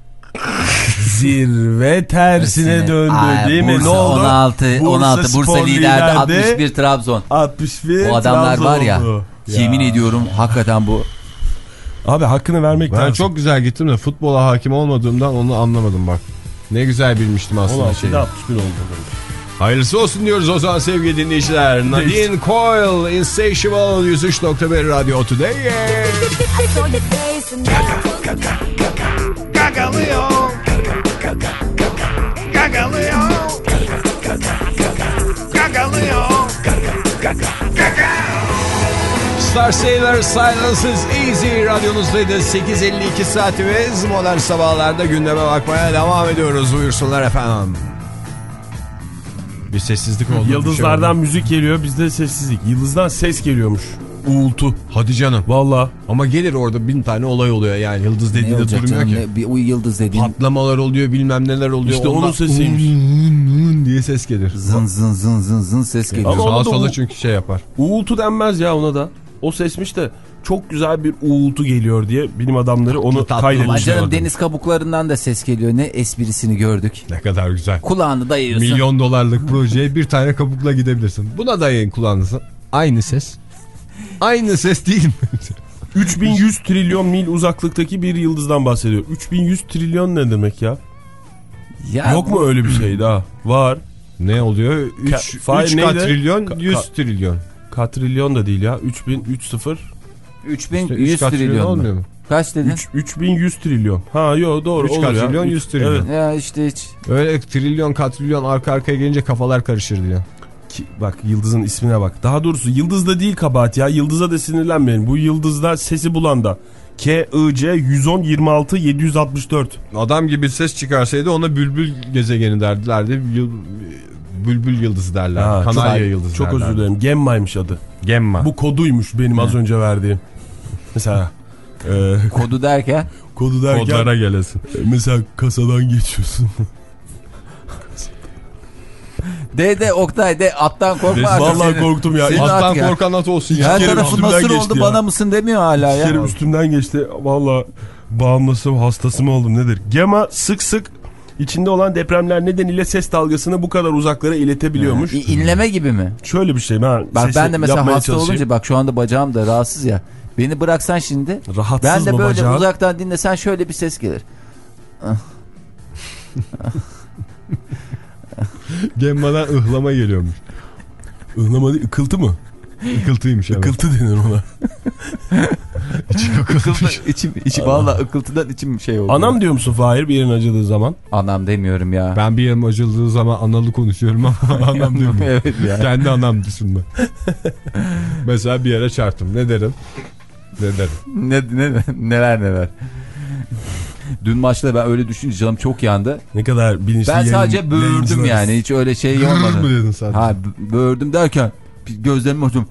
Zirve tersine döndü Aa, değil mi? Bursa, Ne oldu? on altı, on altı Bursa Spor liderde, liderdi. altmış bir Trabzon. altmış bir O adamlar Trabzon var ya, oldu. yemin Ya. ediyorum hakikaten bu. Abi hakkını vermek Ben lazım. çok güzel gittim de futbola hakim olmadığımdan onu anlamadım bak. Ne güzel bilmiştim aslında on altı şeyi. altmış bir oldu. Hayırlısı olsun diyoruz o zaman sevgili dinleyiciler. Nadine Coyle, Insatiable yüz üç nokta bir Radio Today. Gagalıyor. Gagalıyor. Gagalıyor. Star Sailor Silence is Easy radyonuzdaydı. sekiz elli iki saatimiz. Modern sabahlarda gündeme bakmaya devam ediyoruz. Buyursunlar efendim. Bir sessizlik oldu. Yıldızlardan bir şey müzik geliyor, bizde sessizlik. Yıldızdan ses geliyormuş. Uğultu. Hadi canım. Valla. Ama gelir orada bin tane olay oluyor yani. Yıldız dediği Ne de olacak durmuyor canım? ki. Ne, bir, o yıldız dediğin Patlamalar oluyor, bilmem neler oluyor. İşte Ondan onun sesiymiş. un, un diye ses gelir. zın zın zın zın zın ses geliyor. Ama Sağa ona da sola u- çünkü şey yapar. Uğultu denmez ya ona da. O sesmiş de çok güzel bir uğultu geliyor diye bilim adamları onu Tatlı tatlı. Ama kaydetmişler. canım deniz kabuklarından da ses geliyor. Ne esprisini gördük. Ne kadar güzel. Kulağını dayıyorsun. Milyon dolarlık projeye bir tane kabukla gidebilirsin. Buna da yayın kulağınızı. Aynı ses. Aynı ses değil mi? üç bin yüz trilyon mil uzaklıktaki bir yıldızdan bahsediyor. üç bin yüz trilyon ne demek ya? Ya Yok mu öyle bir şey daha? Var. Ne oluyor? üç Fahir neydi? katrilyon, Ka- yüz ka- trilyon. Katrilyon da değil ya. üç bin üç sıfır. üç bin İşte yüz üç katrilyon trilyon olmuyor mu? mu? Kaç dedin? üç bin yüz trilyon. Ha yo doğru üç olur ya. katrilyon, Üç- yüz trilyon. Evet. Ya işte hiç. Öyle trilyon katrilyon arka arkaya gelince kafalar karışır diyor. Ki, bak yıldızın ismine bak. Daha doğrusu yıldızda değil kabahat ya. Yıldıza da sinirlenmeyin. Bu yıldızda sesi bulan da. K I C yüz on yirmi altı yedi yüz altmış dört. Adam gibi ses çıkarsaydı ona bülbül gezegeni derlerdi. Yıl, bülbül yıldızı derler. Ha, Kanarya çok, yıldızı Çok derler. özür dilerim. Gemma'ymış adı. Gemma. Bu koduymuş benim az önce verdiğim. Mesela e, Kodu derken. kodu derken. Kodlara gelesin. Mesela kasadan geçiyorsun. De de Oktay de attan korkma artık. Vallahi senin. korktum ya. Senin İlk at Attan ya. korkan at olsun ya. Her kere tarafı üstümden nasıl geçti oldu ya. bana mısın demiyor hala Bir ya. kere üstümden geçti. Valla bağımlısı mı hastası mı oldum nedir? Gemma sık sık içinde olan depremler nedeniyle ses dalgasını bu kadar uzaklara iletebiliyormuş. İ- İnleme gibi mi? Şöyle bir şey. Ben, Bak sesi ben de mesela yapmaya hasta çalışayım. olunca bak şu anda bacağım da rahatsız ya. Beni bıraksan şimdi. Rahatsız Ben de mı böyle bacağın? uzaktan dinlesen şöyle bir ses gelir. Gemma'dan ıhlama geliyormuş. Ihlama değil, ıkıltı mı? Ikıltıymış evet. Ikıltı denir ona. Ikıltı, içim, içim, valla ıkıltıdan içim şey oldu. Anam diyor musun Fahir bir yerin acıdığı zaman? Anam demiyorum ya. Ben bir yerim acıldığı zaman analı konuşuyorum ama anam diyorum. Evet ya. Kendi anam dışında. Mesela bir yere çarptım. Ne derim? Ne derim? Ne, ne, neler neler. Dün maçta ben öyle düşünce canım çok yandı. Ne kadar bilinçli. Ben sadece böğürdüm yani. Hiç öyle şey olmadı. mı dedin sadece? Ha, böğürdüm derken gözlerimi açtım.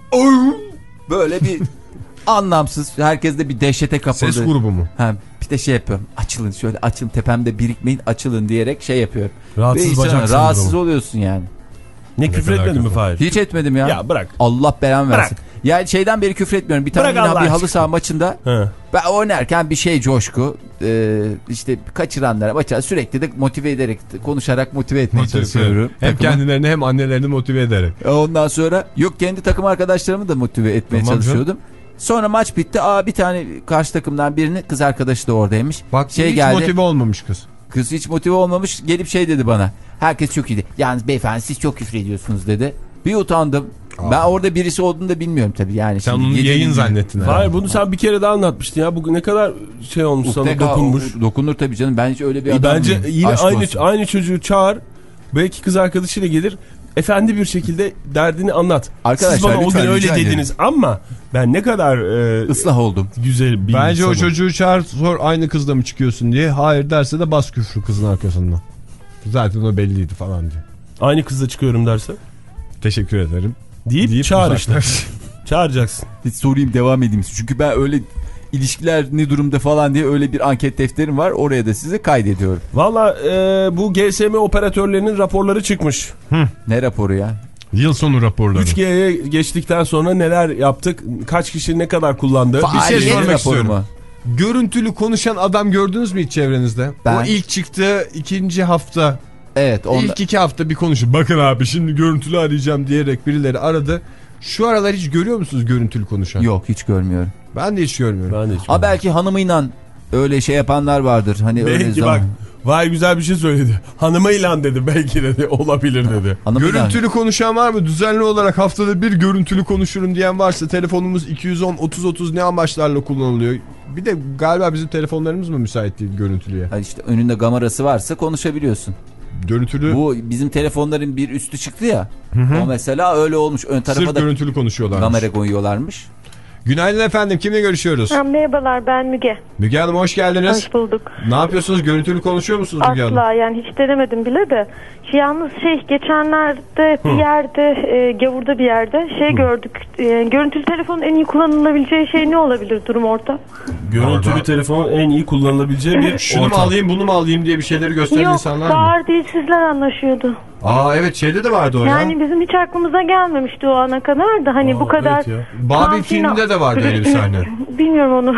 Böyle bir anlamsız. Herkes de bir dehşete kapıldı. Ses grubu mu? Ha, bir de şey yapıyorum. Açılın şöyle açılın tepemde birikmeyin açılın diyerek şey yapıyorum. Rahatsız bacak sendromu. Rahatsız oluyorsun yani. Ne, ne küfür etmedin mi Fahir? Hiç etmedim ya. Ya bırak. Allah belamı versin. Yani şeyden beri küfür etmiyorum. Bir tane yine bir halı saha maçında He. ben oynarken bir şey coşku e, işte kaçıranlara maça sürekli de motive ederek konuşarak motive etmeye motive çalışıyorum. Hem takımı. kendilerini hem annelerini motive ederek. Ondan sonra yok kendi takım arkadaşlarımı da motive etmeye tamam, çalışıyordum. Canım. Sonra maç bitti. Aa bir tane karşı takımdan birini kız arkadaşı da oradaymış. Bak şey hiç geldi. motive olmamış kız. Kız hiç motive olmamış. Gelip şey dedi bana. Herkes çok iyiydi. Yalnız beyefendi siz çok küfür ediyorsunuz dedi. Bir utandım. Aa. Ben orada birisi olduğunu da bilmiyorum tabii yani. Sen onu yayın zannettin. Hayır bunu sen bir kere daha anlatmıştın ya. Bu ne kadar şey olmuş Uftek sana dokunmuş. O, dokunur tabii canım. Ben hiç öyle bir e adam Bence mıyım? yine Aşk aynı olsun. aynı çocuğu çağır. Belki kız arkadaşıyla gelir. Efendi bir şekilde derdini anlat. Arkadaşlar, siz bana o gün öyle dediniz ederim. Ama ben ne kadar e, ıslah oldum. Güzel bir Bence insanım. O çocuğu çağır sor aynı kızla mı çıkıyorsun diye. Hayır derse de bas küfrü kızın arkasından. Zaten o belliydi falan diye. Aynı kızla çıkıyorum derse. Teşekkür ederim. Deyip, deyip çağır işte. Çağıracaksın. Hiç sorayım devam edeyim. Çünkü ben öyle ilişkiler ne durumda falan diye öyle bir anket defterim var. Oraya da sizi kaydediyorum. Valla e, bu G S M operatörlerinin raporları çıkmış. Hı. Ne raporu ya? Yıl sonu raporları. üç G'ye geçtikten sonra neler yaptık? Kaç kişi ne kadar kullandı? Bir şey sormak istiyorum. Mu? Görüntülü konuşan adam gördünüz mü hiç çevrenizde? Ben... O ilk çıktığı ikinci hafta. Evet. Onda... İlk iki hafta bir konuşuyor. Bakın abi şimdi görüntülü arayacağım diyerek birileri aradı. Şu aralar hiç görüyor musunuz görüntülü konuşan? Yok hiç görmüyorum. Ben de hiç görmüyorum. Ben de hiç ha belki hanımıyla öyle şey yapanlar vardır. Hani belki öyle zaman. Bak vay güzel bir şey söyledi. Hanımıyla dedi belki dedi olabilir dedi. Hanımıyla. Görüntülü konuşan var mı? Düzenli olarak haftada bir görüntülü konuşurum diyen varsa telefonumuz iki yüz on otuz otuz ne amaçlarla kullanılıyor? Bir de galiba bizim telefonlarımız mı müsait değil görüntülüye? Ha işte önünde kamerası varsa konuşabiliyorsun. Görüntülü. Bu bizim telefonların bir üstü çıktı ya. Hı hı. O mesela öyle olmuş. Ön tarafa sırf da görüntülü konuşuyorlarmış. Kamera koyuyorlarmış. Günaydın efendim. Kimle görüşüyoruz? Ha, merhabalar ben Müge. Müge Hanım hoş geldiniz. Hoş bulduk. Ne yapıyorsunuz? Görüntülü konuşuyor musunuz Asla, Müge Hanım? Asla yani hiç denemedim bile de. Yalnız şey geçenlerde bir yerde e, gavurda bir yerde şey Hı. gördük. E, görüntülü telefonun en iyi kullanılabileceği şey ne olabilir durum orta? Görüntülü Orada. telefonun en iyi kullanılabileceği bir şunu orta. mu alayım bunu mu alayım diye bir şeyleri gösteren Yok, insanlar mı? Yok sağır değil sizler anlaşıyordu. Aa evet şeyde de vardı o yani ya. bizim hiç aklımıza gelmemişti o ana kadar da hani Aa, bu kadar. Evet Babil filminde de vardı öyle bir sahne. Bilmiyorum onu.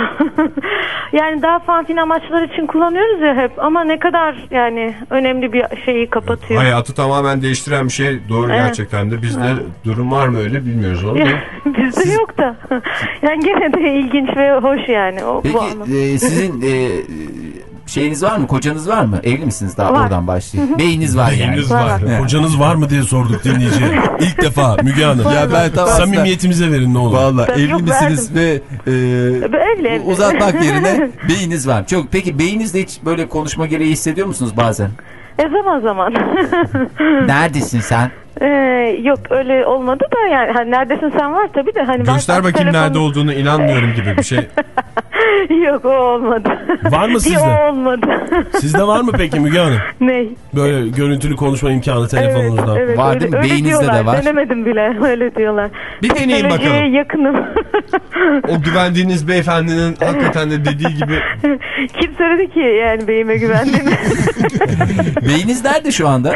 Yani daha fanfin amaçlar için kullanıyoruz ya hep ama ne kadar yani önemli bir şeyi kapatıyor. Hayatı tamamen değiştiren bir şey doğru evet. Gerçekten de. Bizde evet. Durum var mı öyle bilmiyoruz onu da. Bizde Siz... yok da. Yani gene de ilginç ve hoş yani. O, peki e, sizin e, şeyiniz var mı? Kocanız var mı? Evli misiniz? Daha var. Oradan başlayayım. Beyiniz var yani. Beyiniz var. var. Kocanız var mı diye sorduk dinleyiciye. İlk defa Müge Hanım. Ya ben tamam. Samimiyetimize verin ne olur. Valla evli yok, misiniz verdim. Ve e, evli, evli. uzatmak yerine beyiniz var. Çok. Peki beyinizde hiç böyle konuşma gereği hissediyor musunuz bazen? E zaman zaman. Neredesin sen? Ee, yok öyle olmadı da yani hani neredesin sen var tabii de hani göster bakayım telefonu... nerede olduğunu inanmıyorum gibi bir şey. Yok o olmadı. Var mı sizde? O olmadı. Sizde var mı peki Müge Hanım? Ne? Böyle görüntülü konuşma imkanı telefonunuzdan. Evet, evet, var öyle, değil mi? Öyle Beyninizde diyorlar. de var. Denemedim bile öyle diyorlar. Bir deneyin bakalım. Yakınım. O güvendiğiniz beyefendinin hakikaten de dediği gibi. Kim söyledi ki yani beyime güvendiğini? Beyiniz nerede şu anda?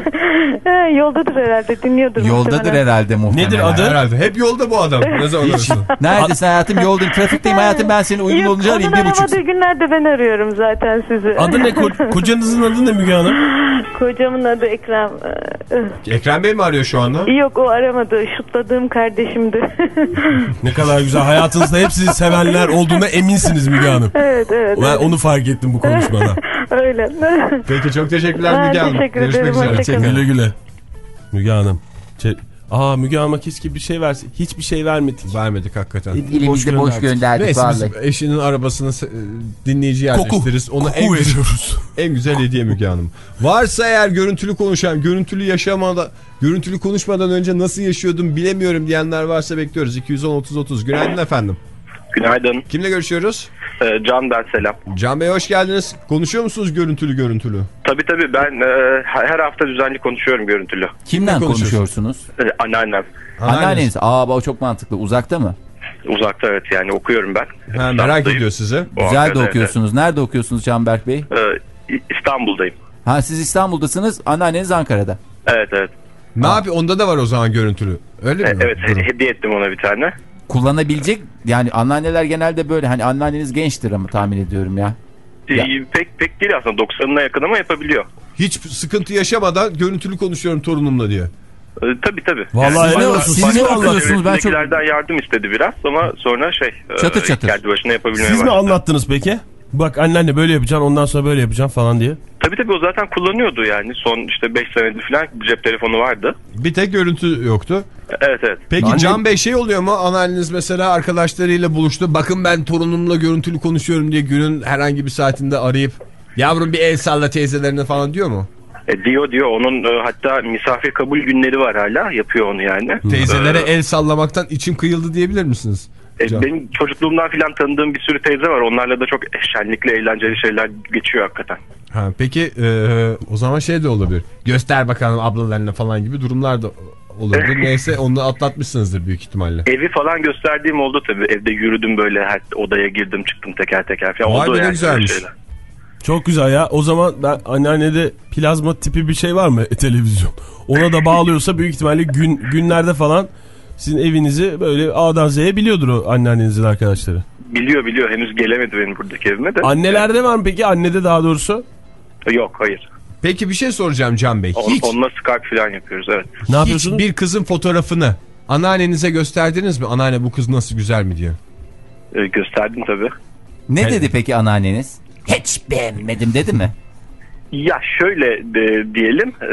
Yoldadır herhalde dinliyordur. Yoldadır muhtemelen. Herhalde muhtemelen. Nedir adı? Herhalde. Hep yolda bu adam. Ne zaman arasın? Neredesin hayatım? Yoldayım. Trafikteyim hayatım. Ben seni uygun olunca arayayım. Bir buçuk. Onun günlerde ben arıyorum zaten sizi. Adı ne? Ko- kocanızın adı ne Müge Hanım? Kocamın adı Ekrem. Ekrem Bey mi arıyor şu anda? Yok o aramadı. Şutladığım kardeşimdi. Ne kadar güzel. Hayatınızda hep sizi sevenler olduğuna eminsiniz Müge Hanım. Evet evet. Ben evet. onu fark ettim bu konuşmada. Öyle. Peki çok teşekkürler Müge Hanım. Teşekkür Görüşmek ederim. üzere. Güle güle. Müge Hanım. Aa Müge Hanım'a keşke bir şey versin. Hiçbir şey vermedik. Vermedik hakikaten. Elimizde boş gönderdik. Neyse vallahi. biz eşinin arabasını dinleyici yerleştiririz. Koku, Ona koku en veriyoruz. En güzel hediye Müge Hanım. Varsa eğer görüntülü konuşan, görüntülü yaşamada, görüntülü konuşmadan önce nasıl yaşıyordum bilemiyorum diyenler varsa bekliyoruz. iki yüz on otuz otuz. Günaydın efendim. Günaydın. Kimle görüşüyoruz? Ee, Can ben selam. Can Bey hoş geldiniz. Konuşuyor musunuz görüntülü görüntülü? Tabii tabii ben e, her hafta düzenli konuşuyorum görüntülü. Kimden konuşuyorsunuz? Ee, anneannem. Anneanneniz. Aa o çok mantıklı. Uzakta mı? Uzakta evet yani okuyorum ben. Ha, merak ediyor sizi. Güzel de okuyorsunuz. Nerede okuyorsunuz Canberk Bey? Ee, İstanbul'dayım. Ha siz İstanbul'dasınız. Anneanneniz Ankara'da. Evet evet. Ne yapıyor? Onda da var o zaman görüntülü. Öyle mi? E, evet Durum. hediye ettim ona bir tane. Kullanabilecek yani anneanneler genelde böyle hani anneanneniz gençtir ama tahmin ediyorum ya. Ya. Ee, pek pek değil aslında doksanına yakın ama yapabiliyor. Hiç sıkıntı yaşamadan görüntülü konuşuyorum torunumla diye. Ee, tabii tabii. Vallahi yani, ne başta- olsun, siz başta ne okuyorsunuz? Ben çok- çevresindekilerden yardım istedi biraz ama sonra şey Çatır e, çatır. kendi başına yapabilmeye Siz mi başladı. anlattınız peki? Bak anneanne böyle yapacaksın ondan sonra böyle yapacaksın falan diye. Tabii tabii o zaten kullanıyordu yani son işte beş senedir falan cep telefonu vardı. Bir tek görüntü yoktu. Evet evet. Peki Anne- Can Bey şey oluyor mu? Anneanneniz mesela arkadaşlarıyla buluştu. Bakın ben torunumla görüntülü konuşuyorum diye günün herhangi bir saatinde arayıp yavrum bir el salla teyzelerine falan diyor mu? E, diyor diyor onun e, hatta misafir kabul günleri var hala yapıyor onu yani. Teyzelere Ee, el sallamaktan içim kıyıldı diyebilir misiniz? e, Can. benim çocukluğumdan filan tanıdığım bir sürü teyze var. Onlarla da çok şenlikli eğlenceli şeyler geçiyor hakikaten. Ha, peki e, o zaman şey de olabilir. Göster bakalım ablalarına falan gibi durumlar da olabilir. Neyse onu atlatmışsınızdır büyük ihtimalle. Evi falan gösterdiğim oldu tabii. Evde yürüdüm böyle her odaya girdim çıktım teker teker falan. Vay oldu be, ne yani güzelmiş. şeyler. Çok güzel ya. O zaman ben anneannede plazma tipi bir şey var mı e, televizyon? Ona da bağlıyorsa büyük ihtimalle gün günlerde falan sizin evinizi böyle A'dan Z'ye biliyordur o anneannenizin arkadaşları. Biliyor biliyor henüz gelemedi benim buradaki evime de. Annelerde var mı peki? Annede daha doğrusu. Yok hayır. Peki bir şey soracağım Can Bey. On, Hiç, onunla Skype falan yapıyoruz evet. Ne hiç yapıyorsunuz? bir kızın fotoğrafını anneannenize gösterdiniz mi? Anneanne bu kız nasıl güzel mi diye. E, gösterdim tabii. Ne Evet. dedi peki anneanneniz? Hiç beğenmedim dedi mi? Ya şöyle de, diyelim e,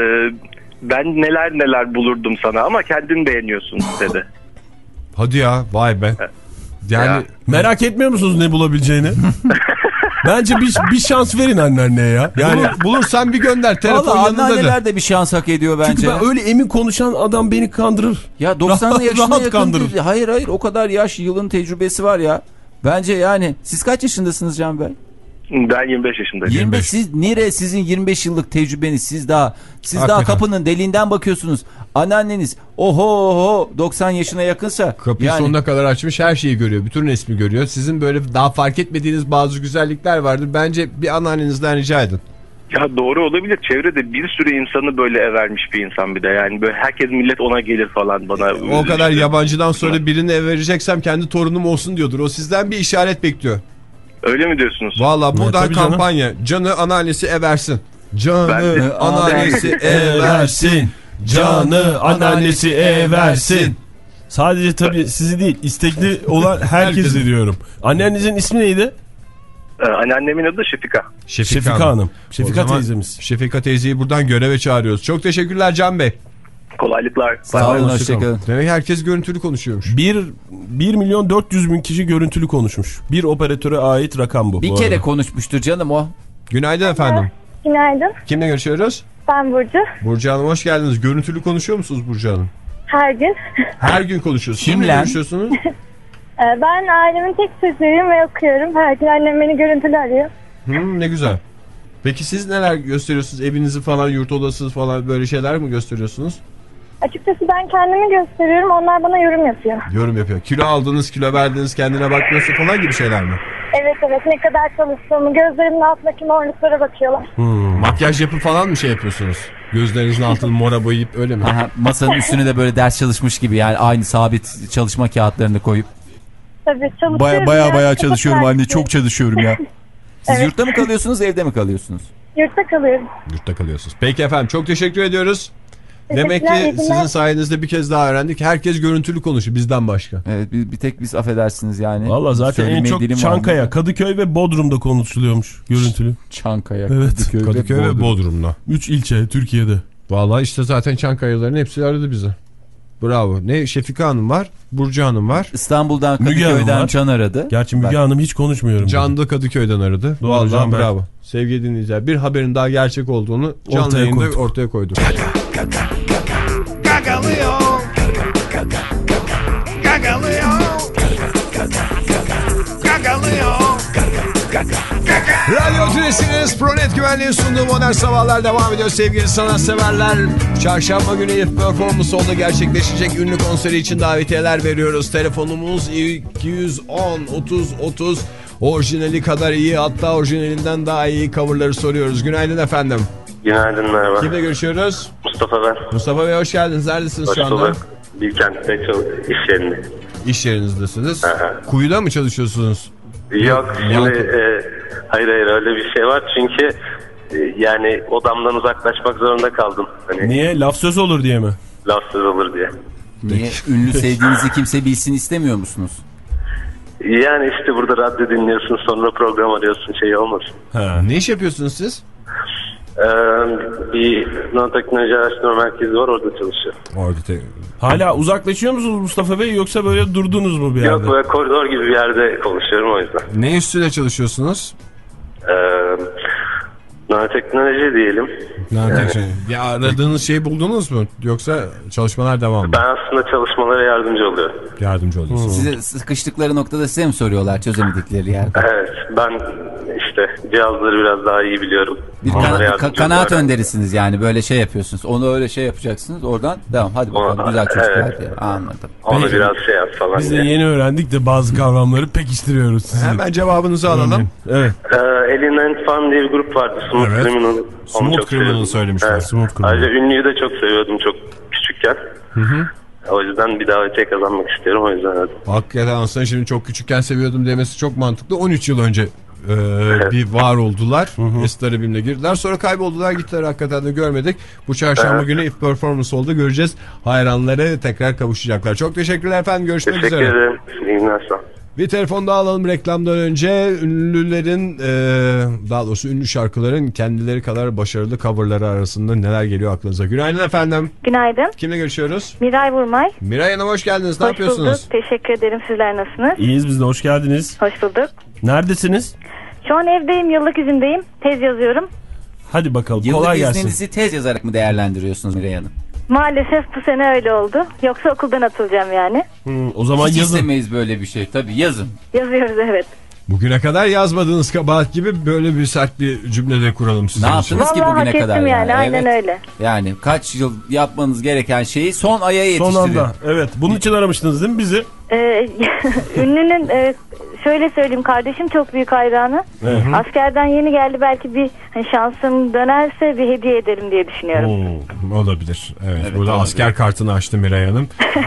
ben neler neler bulurdum sana ama kendin beğeniyorsun dedi. Hadi ya vay be. Yani Ya. Merak etmiyor musunuz ne bulabileceğini? Bence bir, bir şans verin anneanneye ya. Yani Bulur, bulursan bir gönder telefon Valla yanında anneanneler da. de bir şans hak ediyor bence. çünkü ben öyle emin konuşan adam beni kandırır. Ya doksanlı Rahat- yaşına rahat yakın. kandırır. değil. Hayır hayır o kadar yaş yılın tecrübesi var ya. Bence yani siz kaç yaşındasınız Can Bey? Ben yirmi beş yaşındayım. yirmi beş siz nereye sizin yirmi beş yıllık tecrübeniz siz daha siz daha Hakikaten. kapının deliğinden bakıyorsunuz. Anneanneniz oho oho doksan yaşına yakınsa Kapıyı yani, sonuna kadar açmış her şeyi görüyor. Bütün resmi görüyor. Sizin böyle daha fark etmediğiniz bazı güzellikler vardır. Bence bir anneannenizden rica edin. Ya doğru olabilir. Çevrede bir sürü insanı böyle evermiş bir insan bir de. Yani böyle herkes millet ona gelir falan bana. O kadar işte. yabancıdan sonra birini ev vereceksem kendi torunum olsun diyordur. O sizden bir işaret bekliyor. Öyle mi diyorsunuz? Valla buradan tabii canım. kampanya. Canı anneannesi eversin. Canı Ben- anneannesi eversin. Canı anneannesi eversin. Sadece tabii sizi değil istekli olan herkesi diyorum. Annenizin ismi neydi? Ee, anneannemin adı Şefika. Şefika, Şefika Hanım. O Şefika zaman teyzemiz. Şefika teyzeyi buradan göreve çağırıyoruz. Çok teşekkürler Can Bey. Kolaylıklar. sağ olun Hoşçakalın. hoşçakalın. Demek herkes görüntülü konuşuyormuş. bir bir milyon dört yüz bin kişi görüntülü konuşmuş. Bir operatöre ait rakam bu. Bir bu kere arada. konuşmuştur canım o. Günaydın efendim. Günaydın. Kimle görüşüyoruz? Ben Burcu. Burcu Hanım hoş geldiniz. Görüntülü konuşuyor musunuz Burcu Hanım? Her gün. Her gün konuşuyorsunuz. Kimle? Kimle görüşüyorsunuz? Ee, Ben ailemin tek çocuğuyum ve okuyorum. Her gün annem beni görüntülü arıyor. Hmm, ne güzel. Peki siz neler gösteriyorsunuz? Evinizi falan, yurt odası falan böyle şeyler mi gösteriyorsunuz? Açıkçası ben kendimi gösteriyorum. Onlar bana yorum yapıyor. Yorum yapıyor. Kilo aldınız, kilo verdiniz, kendine bakması falan gibi şeyler mi? Evet evet ne kadar çalıştığımı, gözlerimin altındaki morluklara bakıyorlar. Makyaj yapıp falan mı şey yapıyorsunuz? Gözlerinizin altını mora boyayıp öyle mi? Aha, masanın üstüne de böyle ders çalışmış gibi yani aynı sabit çalışma kağıtlarını koyup. Tabii çalışıyorum. Baya baya ya. baya çalışıyorum anne Çok çok çalışıyorum ya. Siz Evet. yurtta mı kalıyorsunuz evde mi kalıyorsunuz? Yurtta kalıyorum. Yurtta kalıyorsunuz. Peki efendim çok teşekkür ediyoruz. Demek Teşekkürler, iyi ki günler. sizin sayenizde bir kez daha öğrendik. Herkes görüntülü konuşuyor bizden başka. Evet bir, bir tek biz affedersiniz yani. Valla zaten en Söylemeye çok dilim Çankaya, varmıyor. Kadıköy ve Bodrum'da konuşuluyormuş görüntülü. Çankaya, Evet. Kadıköy, Kadıköy ve Bodrum'da. Üç ilçe Türkiye'de. Vallahi işte zaten Çankayalıların hepsi aradı bizi. Bravo. Ne Şefika Hanım var, Burcu Hanım var. İstanbul'dan Müge Hanım Kadıköy'den var. Can aradı. Gerçi Müge Bak. Hanım hiç konuşmuyorum. Can da Kadıköy'den aradı. Doğru, Vallahi Can bravo. Ben... Sevgili dinleyiciler, bir haberin daha gerçek olduğunu canlı Ortaya yayında koyduk. ortaya koyduk. Gagalıyor. Gagalıyor. Gagalıyor. Radyo Tülesi'niz Pronet Güvenliği'nin sunduğu Modern Sabahlar devam ediyor sevgili sanatseverler. Çarşamba günü If Performance Hall'da gerçekleşecek ünlü konseri için davetiyeler veriyoruz. Telefonumuz iki yüz on otuz otuz. Orijinali kadar iyi, hatta orijinalinden daha iyi coverları soruyoruz. Günaydın efendim. Günaydın, merhaba. Kimle görüşüyoruz? Mustafa ben. Mustafa Bey hoş geldiniz. Neredesiniz Hoş şu anda? bulduk. Bilkent'te çok iş yerinde. İş yerinizdesiniz. Aha. Kuyuda mı çalışıyorsunuz? Yok şimdi e, hayır hayır öyle bir şey var çünkü e, yani odamdan uzaklaşmak zorunda kaldım. Hani Niye? Laf söz olur diye mi? laf söz olur diye. Niye ünlü sevdiğinizi kimse bilsin istemiyor musunuz? Yani işte burada radyo dinliyorsun, sonra program arıyorsun, şey olmasın. Ha. Ne iş yapıyorsunuz siz? Ee, bir nanoteknoloji araştırma merkezi var, orada çalışıyor. Orada te- Hala uzaklaşıyor musunuz Mustafa Bey, yoksa böyle durdunuz mu bir yerde? Yok, böyle koridor gibi bir yerde konuşuyorum o yüzden. Ne üstüne çalışıyorsunuz? Ee, nanoteknoloji diyelim. Nerede? Yani. Ya aradığınız şeyi buldunuz mu? Yoksa çalışmalar devam mı? Ben aslında çalışmalara yardımcı oluyorum. Yardımcı oluyorsunuz. Size sıkıştıkları noktada size mi soruyorlar çözemedikleri yerde? Evet, ben işte cihazları biraz daha iyi biliyorum. Bir Onlara kana- yardımcı ka- kanaat oluyorum. önderisiniz yani, böyle şey yapıyorsunuz. Onu öyle şey yapacaksınız, oradan devam. Hadi bakalım, Ona- güzel çocuklar evet. diye. Anladım. Onu Peki. biraz şey yap falan Biz de diye. yeni öğrendik de bazı kavramları pekiştiriyoruz sizin. Hemen cevabınızı alalım. Evet. Ee, Alien and Fun diye bir grup vardı. Smooth Evet. Criminal. Onu Smooth çok Criminal seviyordum. söylemişler. Evet. Smooth Criminal. Ayrıca ünlüyü de çok seviyordum çok küçükken. Hı hı. O yüzden bir davetiye kazanmak istiyorum, o yüzden aradım. Hakikaten aslında şimdi çok küçükken seviyordum demesi çok mantıklı. on üç yıl önce e, bir var oldular. Estarabim'le girdiler. Sonra kayboldular, gittiler, hakikaten de görmedik. Bu çarşamba Evet. günü If Performance oldu, göreceğiz. Hayranları tekrar kavuşacaklar. Çok teşekkürler efendim. Görüşmek Teşekkür üzere. ederim. İyi günler, sağ ol. Bir telefon daha alalım reklamdan önce. Ünlülerin e, daha doğrusu ünlü şarkıların kendileri kadar başarılı coverları arasında neler geliyor aklınıza? Günaydın efendim. Günaydın. Kimle görüşüyoruz? Miray Vurmay. Miray Hanım hoş geldiniz. Ne Hoş yapıyorsunuz? bulduk. Teşekkür ederim. Sizler nasılsınız? İyiyiz biz de, hoş geldiniz. Hoş bulduk. Neredesiniz? Şu an evdeyim. Yıllık izindeyim. Tez yazıyorum. Hadi bakalım, Yıllık kolay gelsin. izninizi tez yazarak mı değerlendiriyorsunuz Miray Hanım? Maalesef bu sene öyle oldu. Yoksa okuldan atılacağım yani. Hmm, o zaman Hiç yazın. istemeyiz böyle bir şey. Tabii yazın. Yazıyoruz, evet. Bugüne kadar yazmadığınız kabahat gibi böyle bir sert bir cümlede kuralım sizin Ne için. yaptınız ki Vallahi bugüne hak kadar? ettim yani. Aynen Evet. öyle. Yani kaç yıl yapmanız gereken şeyi son aya yetiştirin. Son anda. Evet. Bunun için aramıştınız değil mi bizi? Ee, ünlünün e, şöyle söyleyeyim, kardeşim çok büyük hayranı. Hı-hı. Askerden yeni geldi, belki bir hani şansım dönerse bir hediye ederim diye düşünüyorum. Oo, olabilir. Evet, Evet, burada olabilir. asker kartını açtı Miray Hanım.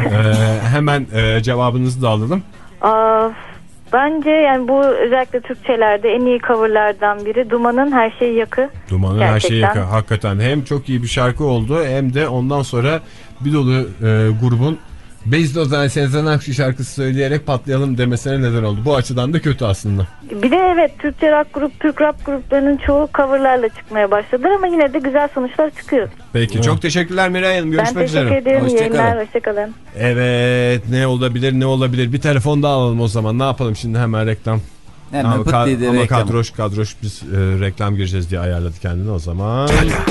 ee, hemen e, cevabınızı da alalım. Aa, bence yani bu özellikle Türkçelerde en iyi coverlardan biri. Duman'ın Her Şey Yakı. Dumanın Her Şeyi Gerçekten. Yakı. Hakikaten hem çok iyi bir şarkı oldu, hem de ondan sonra bir dolu e, grubun Beyzlozan Sezen Aksu şarkısı söyleyerek patlayalım demesine neden oldu. Bu açıdan da kötü aslında. Bir de evet, Türkçe rock grup, Türk rap gruplarının çoğu coverlarla çıkmaya başladılar ama yine de güzel sonuçlar çıkıyor. Peki, çok teşekkürler Miray Hanım. Görüşmek ben teşekkür üzere. ederim. Hoşça Yayınlar, kalın. hoşçakalın. Evet, ne olabilir ne olabilir. Bir telefon daha alalım o zaman. Ne yapalım şimdi, hemen reklam. Hemen Ama, pıt ka- diye de ama reklam. kadroş kadroş biz e, reklam gireceğiz diye ayarladı kendini o zaman.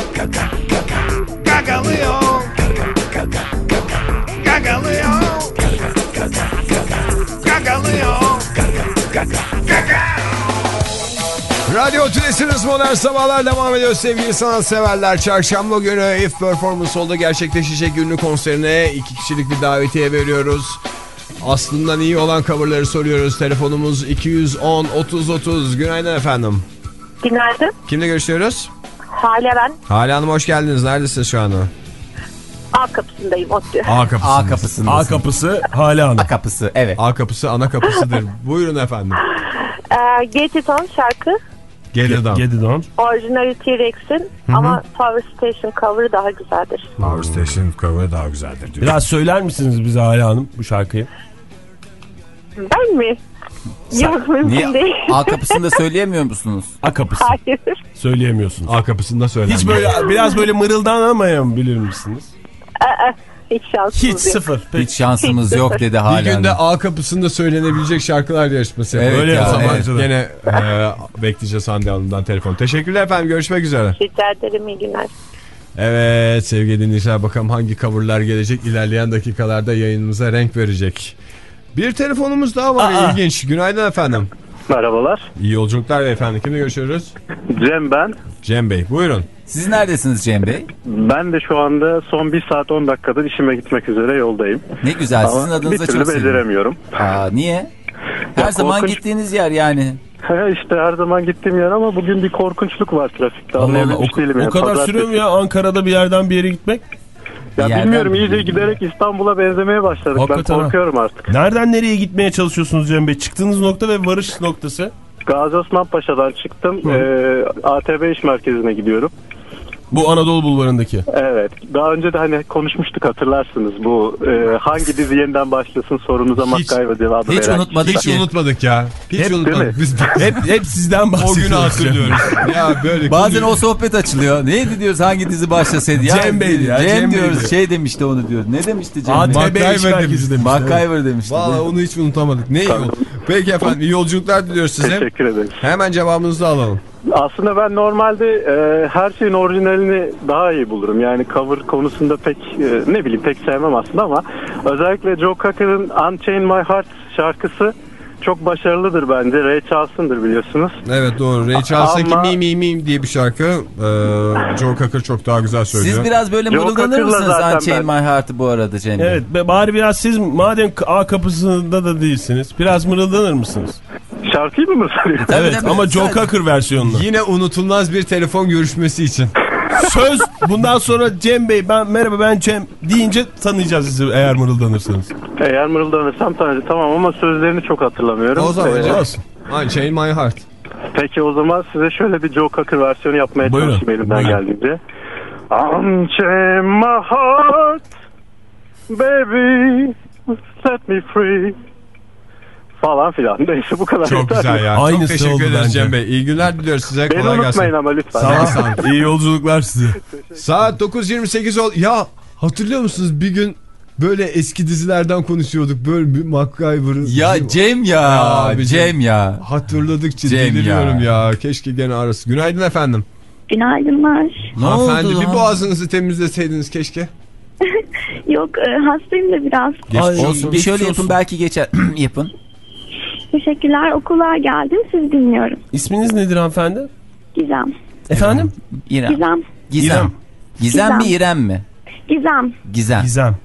Gagalıyor. Gagalıyor. Gagalıyor. Radyo Tülesi'niz Modern Sabahlar devam ediyor sevgili sanatseverler. Çarşamba günü If Performance Hall'da gerçekleşecek ünlü konserine iki kişilik bir davetiye veriyoruz. Aslından iyi olan coverları soruyoruz. Telefonumuz iki yüz on otuz otuz. Günaydın efendim. Günaydın. Kimle görüşüyoruz? Hale ben. Hale Hanım hoş geldiniz. Neredesiniz şu anda? A kapısındayım. ODTÜ. A kapısı. A kapısında. A kapısı Hala Hanım. A kapısı, evet. A kapısı ana kapısıdır. Buyurun efendim. Ee, Get It On şarkı. Gelir'den. Get It On. Orijinali T-Rex'in ama Power Station cover'ı daha güzeldir. Power Station cover daha güzeldir diyor. Biraz söyler misiniz bize Hala Hanım bu şarkıyı? Ben mi? Yok, mümkün Niye? değil. A kapısında söyleyemiyor musunuz? A kapısı. Hayır. Söyleyemiyorsunuz. A kapısında söylenmiyor. Hiç böyle biraz böyle mırıldanamayan bilir misiniz? Aa, Hiç şansımız Hiç yok. sıfır. Hiç şansımız Hiç yok sıfır. dedi halen. Bir günde A kapısında söylenebilecek şarkılar yarışması. Evet Öyle ya, o zaman evet. yine e, bekleyeceğiz Hande Hanım'dan telefon. Teşekkürler efendim, görüşmek üzere. Rica ederim, iyi günler. Evet sevgili dinleyiciler, bakalım hangi coverlar gelecek, ilerleyen dakikalarda yayınımıza renk verecek. Bir telefonumuz daha var. Aa. İlginç. Günaydın efendim. Merhabalar. İyi yolculuklar beyefendi. Kimle görüşüyoruz? Cem ben. Cem Bey buyurun. Siz neredesiniz Cem Bey? Ben de şu anda son bir saat on dakikadır işime gitmek üzere yoldayım. Ne güzel, sizin Ama adınıza bir çok türlü sevindim. beceremiyorum. Aa, niye? Her Ya zaman korkunç... gittiğiniz yer yani. He işte her zaman gittiğim yer ama bugün bir korkunçluk var trafikte. Allah Allah, Anlayabilmiş o, değilim o yani. kadar Pazartesi. sürüyor mu ya Ankara'da bir yerden bir yere gitmek? Ya Yerden bilmiyorum, mi? iyice giderek İstanbul'a benzemeye başladık. Hakikaten ben korkuyorum artık. Nereden nereye gitmeye çalışıyorsunuz Cem Bey? Çıktığınız nokta ve varış noktası? Gazi Osman Paşa'dan çıktım. Ee, A T B iş merkezine gidiyorum. Bu Anadolu Bulvarı'ndaki. Evet. Daha önce de hani konuşmuştuk, hatırlarsınız. Bu e, hangi dizi yeniden başlasın sorunuza MacGyver cevabı Hiç veren. unutmadık Hiç ki. unutmadık ya. Hiç Hep, unutmadık. Biz hep, hep sizden o bahsediyoruz. günü hatırlıyoruz. Ya böyle Bazen konuyu- o sohbet açılıyor. Neydi diyoruz, hangi dizi başlasaydı? Ya, Cem Bey'di ya, Cem, Cem diyoruz. Bey'di. Şey demişti onu diyoruz. Ne demişti Cem A Bey? T B MacGyver iş merkezi demişti. demişti. MacGyver demişti. Vallahi onu hiç unutamadık. Ne iyi oldu. Peki efendim, iyi yolculuklar diliyoruz size. Teşekkür ederiz. Hemen cevabınızı alalım. Aslında ben normalde e, her şeyin orijinalini daha iyi bulurum. Yani cover konusunda pek e, ne bileyim pek sevmem aslında ama özellikle Joe Cocker'ın Unchain My Heart şarkısı çok başarılıdır bence. Ray Charles'ındır biliyorsunuz. Evet doğru. Ray Charles'taki Ama- mi mi mi diye bir şarkı. Ee, Joe Cocker çok daha güzel söylüyor. Siz biraz böyle Joe mırıldanır Cocker'la mısınız zaten Unchain ben- My Heart'ı bu arada Cem Bey? Evet be, bari biraz siz madem A kapısında da değilsiniz biraz mırıldanır mısınız? Şarkıyı mı mı söylüyorsun? Tabii, Evet tabii. ama Joe Sadece- Cocker versiyonunu. Yine unutulmaz bir telefon görüşmesi için. Söz bundan sonra Cem Bey ben merhaba ben Cem deyince tanıyacağız sizi eğer mırıldanırsanız. Eğer mırıldanırsam tanıcı tamam ama sözlerini çok hatırlamıyorum. O zaman Ee, Olsun. Unchain My Heart. Peki o zaman size şöyle bir Joe Cocker versiyonu yapmaya Buyurun, çalışayım elimden buyurun. geldiğince. Unchain my heart, baby, set me free. Falan filan. Neyse bu kadar. Çok yeter. güzel ya. Aynısı Çok teşekkür oldu ederiz bence. Cem Bey. İyi günler diliyoruz size. Beni Kolay unutmayın gelsin. ama lütfen. Sağ olun. İyi yolculuklar size. Saat dokuz yirmi sekiz oldu. Ya hatırlıyor musunuz bir gün böyle eski dizilerden konuşuyorduk. Böyle bir MacGyver'ın. Ya Cem ya, Ya abi, Cem ya. Hatırladıkça Cem deliriyorum ya. ya. Keşke gene arası. Günaydın efendim. Günaydınlar. Ne Hanımefendi oldu bir lan? boğazınızı temizleseydiniz keşke. Yok e, hastayım da biraz. Ay, Olsun, bir şöyle yapın belki geçer. Yapın. Teşekkürler. Okula geldim. Sizi dinliyorum. İsminiz nedir hanımefendi? Gizem. Efendim? İrem. Gizem. Gizem. İrem. Gizem mi Gizem. İrem mi? Gizem. Gizem. Gizem.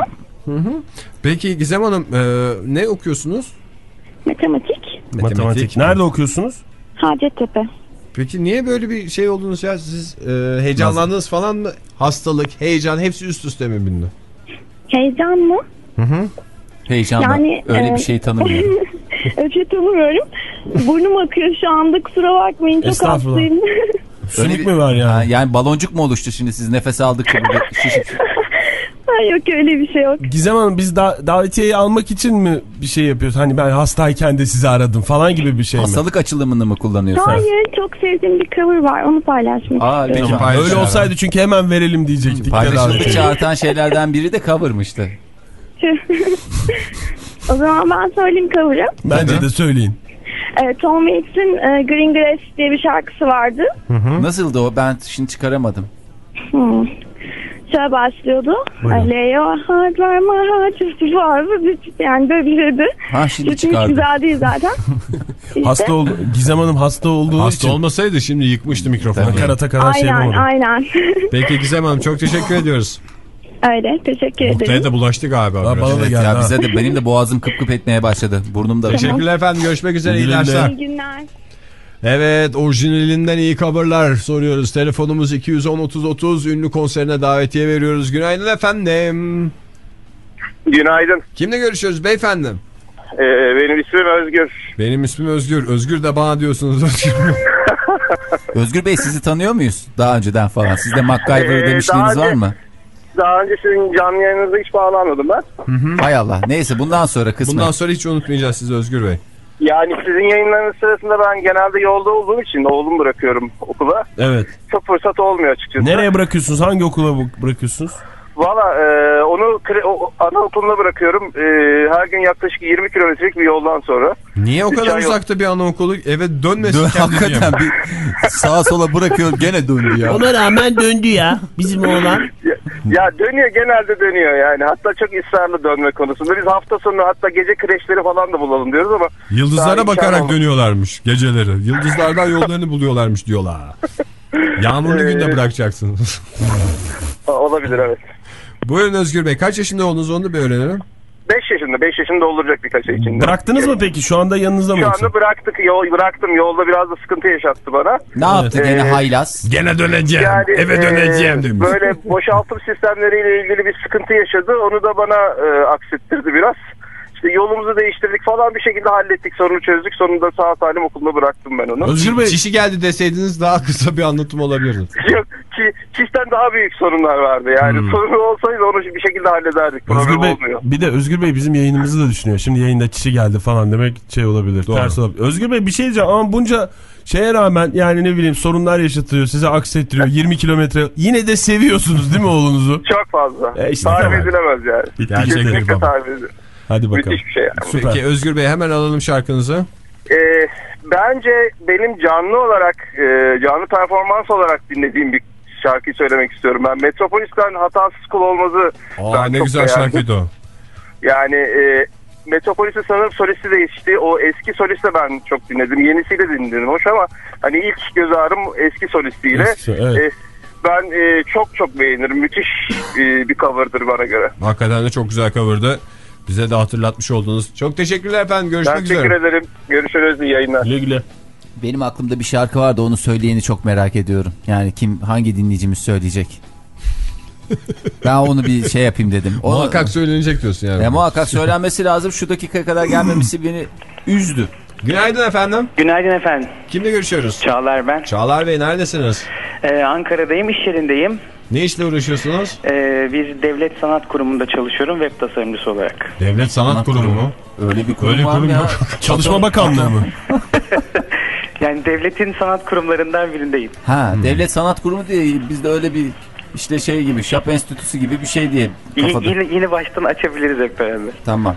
Peki Gizem Hanım e, ne okuyorsunuz? Matematik. Matematik. Nerede okuyorsunuz? Hacettepe. Peki niye böyle bir şey oldunuz ya? Siz e, heyecanlandınız falan mı? Hastalık, heyecan hepsi üst üste mi bindi? Heyecan mı? Hı hı. Heyecanla. Yani, Öyle e, bir şey tanımıyorum. Öyle bir şey tanımıyorum. Burnum akıyor şu anda. Kusura bakmayın. Çok Estağfurullah. hastayım. Sülük bir- mü var yani? Ha, yani baloncuk mu oluştu şimdi siz nefes aldıkça burada şişip. Ay, yok öyle bir şey yok. Gizem Hanım biz da davetiyeyi almak için mi bir şey yapıyoruz? Hani ben hastayken de sizi aradım falan gibi bir şey mi? Hastalık açılımını mı kullanıyorsun? Hayır, çok sevdiğim bir cover var. Onu paylaşmak Aa, istiyorum. peki. Paylaşın Öyle abi. olsaydı çünkü hemen verelim diyecektik. Paylaşıldıkça artan şeylerden biri de cover'mıştı. O zaman ben söyleyeyim cover'ı. Bence de söyleyin. E, Tom Waits'in e, Green Grass diye bir şarkısı vardı. Nasıldı o? Ben şimdi çıkaramadım. Hmm. Şöyle başlıyordu. Lay your heart where my heart used to var. Yani böyle bir şeydi. Ha şimdi Çünkü çıkardım. güzel değil zaten. İşte. Hasta oldu. Gizem Hanım hasta olduğu Hasta için. olmasaydı şimdi yıkmıştı mikrofonu. Nakarata kadar şey Aynen yapamadım. aynen. Peki Gizem Hanım çok teşekkür ediyoruz. Öyle teşekkür Oktay'a ederim. da bulaştı galiba. Aa, biraz. bana da Evet geldi ya ha. bize de benim de boğazım kıp kıp etmeye başladı. Burnum da. Teşekkürler efendim. Görüşmek üzere. İyi Güle güle. dersler. İyi günler. Evet, orijinalinden iyi coverlar soruyoruz. Telefonumuz iki yüz on otuz otuz. Ünlü konserine davetiye veriyoruz. Günaydın efendim. Günaydın. Kimle görüşüyoruz beyefendi? Ee, benim ismim Özgür. Benim ismim Özgür. Özgür de bana diyorsunuz. Özgür. Özgür Bey sizi tanıyor muyuz? Daha önceden falan. Sizde MacGyver Ee, demişliğiniz daha var önce- mı? Daha önce sizin canlı yayınınıza hiç bağlanmadım ben. Hay Allah. Neyse bundan sonra kısmet. Bundan sonra hiç unutmayacağız sizi Özgür Bey. Yani sizin yayınlarınız sırasında ben genelde yolda olduğum için oğlumu bırakıyorum okula. Evet. Çok fırsat olmuyor açıkçası. Nereye bırakıyorsunuz? Hangi okula bu- bırakıyorsunuz? Valla e, onu o, anaokuluna bırakıyorum. E, her gün yaklaşık yirmi kilometrelik bir yoldan sonra. Niye o kadar uzakta bir anaokulu? Eve dönmesin Dön, kendi hakikaten bir sağa sola bırakıyor gene döndü ya. Ona rağmen döndü ya bizim oğlan. Ya, ya dönüyor, genelde dönüyor yani. Hatta çok ısrarlı dönme konusunda. Biz hafta sonu hatta gece kreşleri falan da bulalım diyoruz ama. Yıldızlara bakarak dönüyorlarmış geceleri. Yıldızlardan yollarını buluyorlarmış diyorlar. Yağmurlu günde bırakacaksınız. Olabilir, evet. Buyurun Özgür Bey. Kaç yaşında oldunuz onu da bir öğrenelim. beş yaşında. beş yaşında olacak birkaç ay içinde. Bıraktınız mı peki? Şu anda yanınızda mı? Şu yoksa? anda bıraktık. Yol, bıraktım. Yolda biraz da sıkıntı yaşattı bana. Ne yaptı Ee, gene haylaz? Gene döneceğim. Yani, eve döneceğim e, demiş. Böyle boşaltım sistemleriyle ilgili bir sıkıntı yaşadı. Onu da bana e, aksettirdi biraz. İşte yolumuzu değiştirdik falan, bir şekilde hallettik, sorunu çözdük. Sonunda sağ salim okuluna bıraktım ben onu. Özgür Bey. Çişi geldi deseydiniz daha kısa bir anlatım olabilirdi. Yok, çi, çişten daha büyük sorunlar vardı. Yani hmm. sorun olsaydı onu bir şekilde hallederdik. Özgür Bey, olmuyor. bir de Özgür Bey bizim yayınımızı da düşünüyor. Şimdi yayında çişi geldi falan demek şey olabilir. Doğru. Ters olabilir. Özgür Bey bir şey diyeceğim ama bunca şeye rağmen yani ne bileyim sorunlar yaşatıyor, size aksettiriyor yirmi kilometre. Yine de seviyorsunuz değil mi oğlunuzu? Çok fazla. E işte tarif tamam. edilemez yani. Bitti Kesinlikle tarif edilemez. Hadi bakalım. Müthiş bir şey yani. Süper. Peki Özgür Bey hemen alalım şarkınızı. Ee, bence benim canlı olarak, e, canlı performans olarak dinlediğim bir şarkıyı söylemek istiyorum. Ben Metropolis'ten Hatasız Kul Olmaz'ı Aa, ne güzel şarkıydı o. Yani e, Metropolis'te sanırım solisti değişti. O eski solisti ben çok dinledim. Yenisiyle dinledim hoş ama hani ilk göz ağrım eski solistiyle. Eski, evet. e, ben e, çok çok beğenirim. Müthiş e, bir cover'dır bana göre. Hakikaten de çok güzel cover'dı. Bize de hatırlatmış oldunuz. Çok teşekkürler efendim. Görüşmek ben üzere. Ben teşekkür ederim. Görüşürüz. İyi yayınlar. Güle güle. Benim aklımda bir şarkı vardı, onu söyleyeni çok merak ediyorum. Yani kim, hangi dinleyicimiz söyleyecek? Ben onu bir şey yapayım dedim. Onu, muhakkak söylenecek diyorsun yani. E, muhakkak söylenmesi lazım. Şu dakikaya kadar gelmemesi beni üzdü. Günaydın efendim. Günaydın efendim. Kimle görüşüyoruz? Çağlar ben. Çağlar Bey neredesiniz? Ee, Ankara'dayım, iş yerindeyim. Ne işle uğraşıyorsunuz? Ee, bir devlet sanat kurumunda çalışıyorum, web tasarımcısı olarak. Devlet sanat, sanat kurumu mu? Öyle bir kurum Öyle var kurum ya. Çalışma Bakanlığı mı? Yani devletin sanat kurumlarından birindeyim. Ha, hmm. Devlet sanat kurumu diye bizde öyle bir işte şey gibi, şap enstitüsü gibi bir şey diye kafada. Yine, yine baştan açabiliriz hep beraber. Tamam.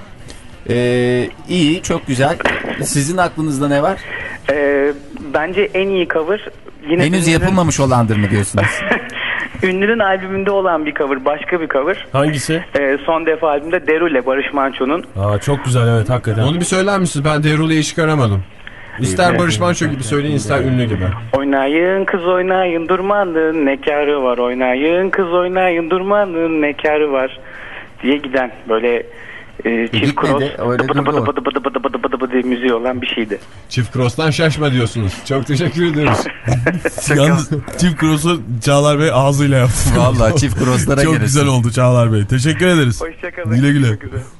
Ee, iyi, çok güzel. Sizin aklınızda ne var? Ee, bence en iyi cover yine henüz ünlünün... yapılmamış olandır mı diyorsunuz? Ünlünün albümünde olan bir cover, başka bir cover. Hangisi? Ee, son defa albümde Derule, Barış Manço'nun. Aa, çok güzel, evet hakikaten. Onu bir söyler misiniz? Ben Derule'yi çıkaramadım. İster Barış Manço gibi söyleyin, ister ünlü gibi. Oynayın kız oynayın durmanın ne kârı var, oynayın kız oynayın durmanın ne kârı var diye giden böyle e, çift cross bıdı bıdı bıdı bıdı bıdı bıdı bıdı bıdı bıdı müziği olan bir şeydi. Çift cross'tan şaşma diyorsunuz. Çok teşekkür ediyoruz. Yalnız çift cross'u Çağlar Bey ağzıyla yaptı. Vallahi çift cross'lara çok gelirsin. Güzel oldu Çağlar Bey. Teşekkür ederiz. Hoşçakalın. Güle güle.